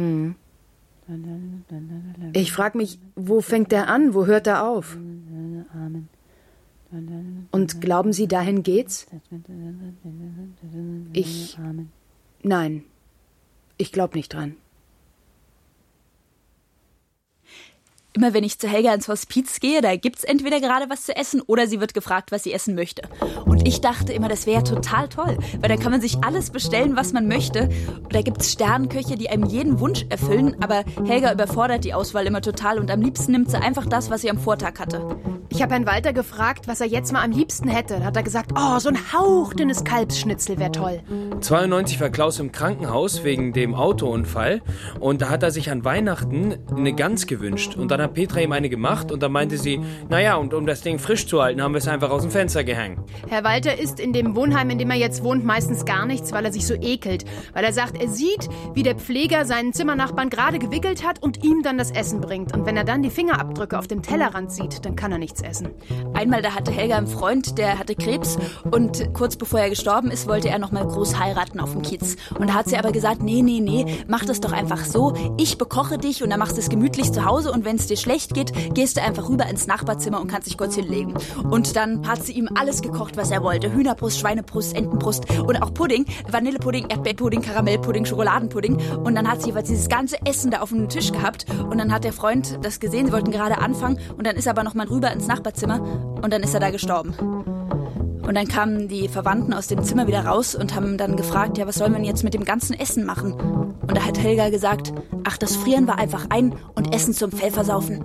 Ich frage mich, wo fängt der an, wo hört er auf? Und glauben Sie, dahin geht's? Nein, ich glaube nicht dran. Immer wenn ich zu Helga ins Hospiz gehe, da gibt's entweder gerade was zu essen oder sie wird gefragt, was sie essen möchte. Und ich dachte immer, das wäre total toll, weil da kann man sich alles bestellen, was man möchte. Und da gibt's Sternenköche, die einem jeden Wunsch erfüllen, aber Helga überfordert die Auswahl immer total und am liebsten nimmt sie einfach das, was sie am Vortag hatte. Ich habe Herrn Walter gefragt, was er jetzt mal am liebsten hätte. Da hat er gesagt, oh, so ein hauchdünnes Kalbsschnitzel wäre toll. 92 war Klaus im Krankenhaus wegen dem Autounfall und da hat er sich an Weihnachten eine Gans gewünscht. Und dann hat Petra ihm eine gemacht und dann meinte sie, naja, und um das Ding frisch zu halten, haben wir es einfach aus dem Fenster gehängt. Herr Walter isst in dem Wohnheim, in dem er jetzt wohnt, meistens gar nichts, weil er sich so ekelt. Weil er sagt, er sieht, wie der Pfleger seinen Zimmernachbarn gerade gewickelt hat und ihm dann das Essen bringt. Und wenn er dann die Fingerabdrücke auf dem Tellerrand sieht, dann kann er nichts essen. Einmal, da hatte Helga einen Freund, der hatte Krebs und kurz bevor er gestorben ist, wollte er noch mal groß heiraten auf dem Kiez. Und da hat sie aber gesagt, nee, mach das doch einfach so. Ich bekoche dich und dann machst du es gemütlich zu Hause und wenn es dir schlecht geht, gehst du einfach rüber ins Nachbarzimmer und kannst dich kurz hinlegen. Und dann hat sie ihm alles gekocht, was er wollte. Hühnerbrust, Schweinebrust, Entenbrust und auch Pudding. Vanillepudding, Erdbeerpudding, Karamellpudding, Schokoladenpudding. Und dann hat sie jeweils dieses ganze Essen da auf dem Tisch gehabt. Und dann hat der Freund das gesehen, sie wollten gerade anfangen. Und dann ist er aber noch mal rüber ins Nachbarzimmer und dann ist er da gestorben. Und dann kamen die Verwandten aus dem Zimmer wieder raus und haben dann gefragt, ja, was sollen wir denn jetzt mit dem ganzen Essen machen? Und da hat Helga gesagt, ach, das frieren wir einfach ein und essen zum Pfeffersaufen.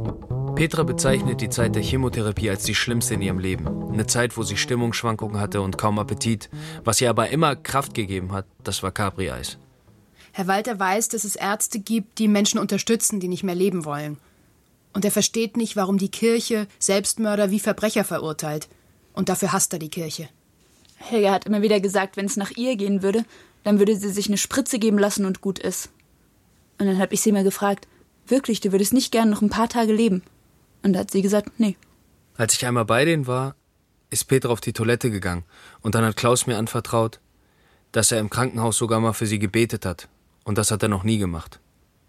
Petra bezeichnet die Zeit der Chemotherapie als die schlimmste in ihrem Leben. Eine Zeit, wo sie Stimmungsschwankungen hatte und kaum Appetit. Was ihr aber immer Kraft gegeben hat, das war Capri-Eis. Herr Walter weiß, dass es Ärzte gibt, die Menschen unterstützen, die nicht mehr leben wollen. Und er versteht nicht, warum die Kirche Selbstmörder wie Verbrecher verurteilt. Und dafür hasst er die Kirche. Helga hat immer wieder gesagt, wenn es nach ihr gehen würde, dann würde sie sich eine Spritze geben lassen und gut ist. Und dann habe ich sie mal gefragt, wirklich, du würdest nicht gern noch ein paar Tage leben? Und da hat sie gesagt, nee. Als ich einmal bei denen war, ist Petra auf die Toilette gegangen. Und dann hat Klaus mir anvertraut, dass er im Krankenhaus sogar mal für sie gebetet hat. Und das hat er noch nie gemacht.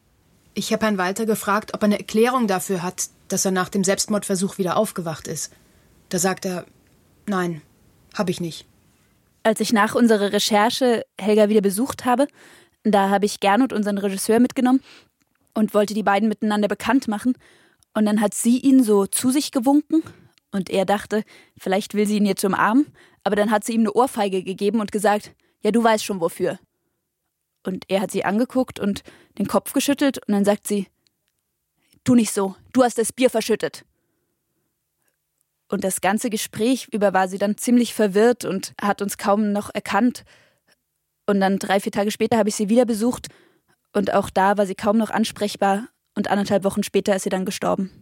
Ich habe Herrn Walter gefragt, ob er eine Erklärung dafür hat, dass er nach dem Selbstmordversuch wieder aufgewacht ist. Da sagt er, nein, habe ich nicht. Als ich nach unserer Recherche Helga wieder besucht habe, da habe ich Gernot, unseren Regisseur, mitgenommen und wollte die beiden miteinander bekannt machen. Und dann hat sie ihn so zu sich gewunken und er dachte, vielleicht will sie ihn jetzt umarmen. Aber dann hat sie ihm eine Ohrfeige gegeben und gesagt, ja, du weißt schon wofür. Und er hat sie angeguckt und den Kopf geschüttelt und dann sagt sie, tu nicht so, du hast das Bier verschüttet. Und das ganze Gespräch über war sie dann ziemlich verwirrt und hat uns kaum noch erkannt. Und dann 3-4 Tage später habe ich sie wieder besucht und auch da war sie kaum noch ansprechbar und 1,5 Wochen später ist sie dann gestorben.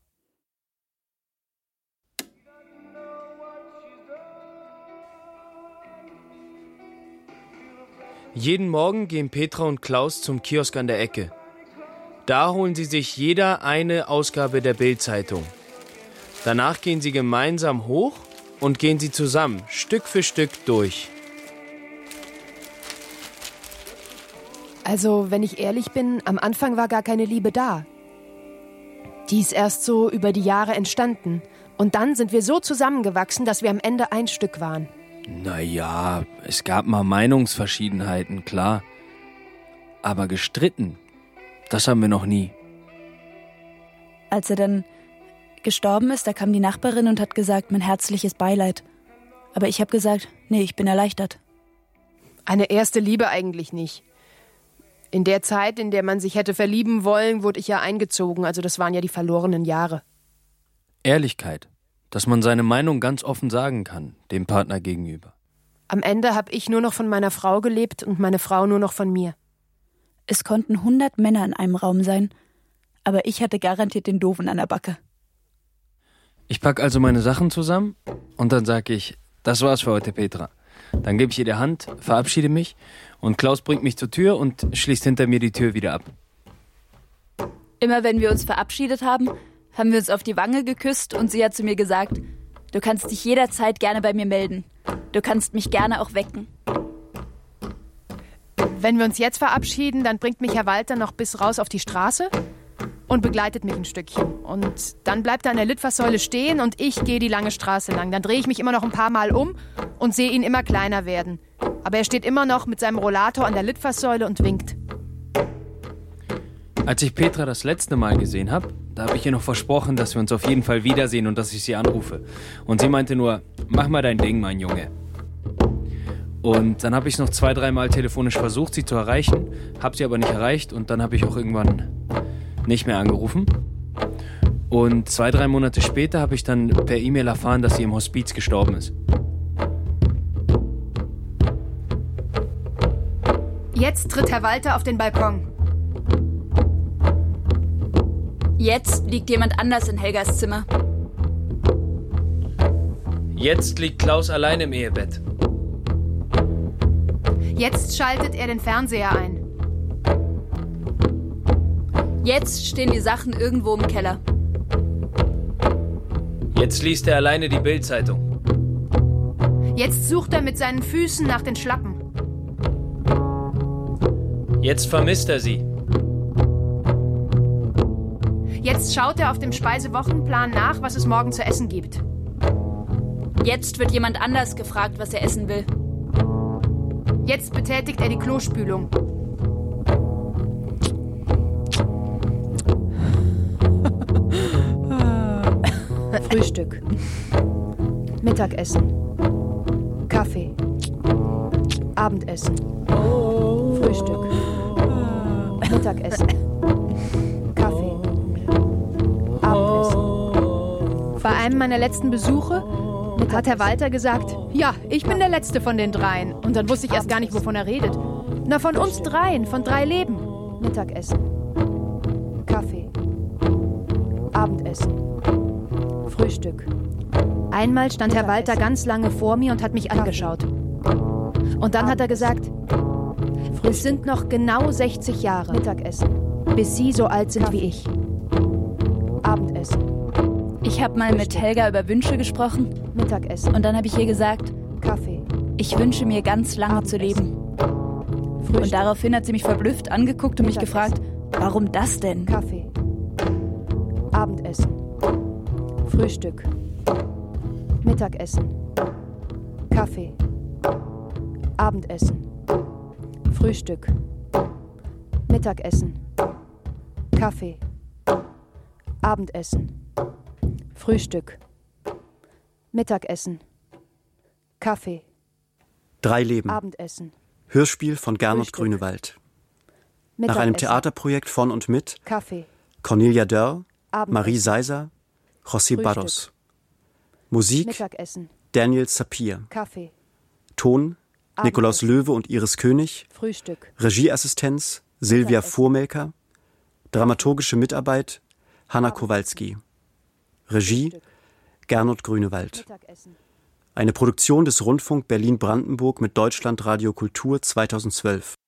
Jeden Morgen gehen Petra und Klaus zum Kiosk an der Ecke. Da holen sie sich jeder eine Ausgabe der Bild-Zeitung. Danach gehen sie gemeinsam hoch und gehen sie zusammen, Stück für Stück durch. Also, wenn ich ehrlich bin, am Anfang war gar keine Liebe da. Die ist erst so über die Jahre entstanden. Und dann sind wir so zusammengewachsen, dass wir am Ende ein Stück waren. Naja, es gab mal Meinungsverschiedenheiten, klar. Aber gestritten, das haben wir noch nie. Als er dann gestorben ist, da kam die Nachbarin und hat gesagt, mein herzliches Beileid. Aber ich habe gesagt, nee, ich bin erleichtert. Eine erste Liebe eigentlich nicht. In der Zeit, in der man sich hätte verlieben wollen, wurde ich ja eingezogen. Also das waren ja die verlorenen Jahre. Ehrlichkeit, dass man seine Meinung ganz offen sagen kann, dem Partner gegenüber. Am Ende habe ich nur noch von meiner Frau gelebt und meine Frau nur noch von mir. Es konnten 100 Männer in einem Raum sein, aber ich hatte garantiert den Doofen an der Backe. Ich packe also meine Sachen zusammen und dann sage ich, das war's für heute, Petra. Dann gebe ich ihr die Hand, verabschiede mich und Klaus bringt mich zur Tür und schließt hinter mir die Tür wieder ab. Immer wenn wir uns verabschiedet haben, haben wir uns auf die Wange geküsst und sie hat zu mir gesagt, du kannst dich jederzeit gerne bei mir melden. Du kannst mich gerne auch wecken. Wenn wir uns jetzt verabschieden, dann bringt mich Herr Walter noch bis raus auf die Straße und begleitet mich ein Stückchen. Und dann bleibt er an der Litfaßsäule stehen und ich gehe die lange Straße lang. Dann drehe ich mich immer noch ein paar Mal um und sehe ihn immer kleiner werden. Aber er steht immer noch mit seinem Rollator an der Litfaßsäule und winkt. Als ich Petra das letzte Mal gesehen habe, da habe ich ihr noch versprochen, dass wir uns auf jeden Fall wiedersehen und dass ich sie anrufe. Und sie meinte nur, mach mal dein Ding, mein Junge. Und dann habe ich es noch 2-3 Mal telefonisch versucht, sie zu erreichen, habe sie aber nicht erreicht und dann habe ich auch irgendwann nicht mehr angerufen. Und 2-3 Monate später habe ich dann per E-Mail erfahren, dass sie im Hospiz gestorben ist. Jetzt tritt Herr Walter auf den Balkon. Jetzt liegt jemand anders in Helgas Zimmer. Jetzt liegt Klaus allein im Ehebett. Jetzt schaltet er den Fernseher ein. Jetzt stehen die Sachen irgendwo im Keller. Jetzt liest er alleine die Bild-Zeitung. Jetzt sucht er mit seinen Füßen nach den Schlappen. Jetzt vermisst er sie. Jetzt schaut er auf dem Speisewochenplan nach, was es morgen zu essen gibt. Jetzt wird jemand anders gefragt, was er essen will. Jetzt betätigt er die Klospülung. Frühstück. Mittagessen. Kaffee. Abendessen. Frühstück. Mittagessen. Kaffee. Abendessen. Bei einem meiner letzten Besuche hat Herr Walter gesagt, ja, ich bin der Letzte von den dreien. Und dann wusste ich erst gar nicht, wovon er redet. Na, von uns dreien, von 3 Leben. Mittagessen. Kaffee. Abendessen. Frühstück. Einmal stand Herr Walter ganz lange vor mir und hat mich angeschaut. Und dann hat er gesagt, es sind noch genau 60 Jahre. Mittagessen. Bis Sie so alt sind wie ich. Abendessen. Ich habe mal mit Helga über Wünsche gesprochen. Mittagessen. Und dann habe ich ihr gesagt, Kaffee. Ich wünsche mir ganz lange zu leben. Frühstück. Und daraufhin hat sie mich verblüfft angeguckt und mich gefragt, warum das denn? Kaffee. Abendessen. Frühstück. Mittagessen. Kaffee. Abendessen. Frühstück. Mittagessen. Kaffee. Abendessen. Frühstück. Mittagessen. Kaffee. 3 Leben. Abendessen. Hörspiel von Gernot Grünewald. Nach einem Theaterprojekt von und mit Kaffee. Cornelia Dörr, Abendessen. Marie Seiser, José Frühstück. Barros. Musik Mittagessen. Daniel Sapir. Kaffee. Ton Nikolaus Löwe und Iris König. Frühstück. Regieassistenz Silvia Vormelker. Dramaturgische Mitarbeit Hanna Kowalski. Regie Gernot Grünewald. Eine Produktion des Rundfunk Berlin-Brandenburg mit Deutschlandradio Kultur 2012.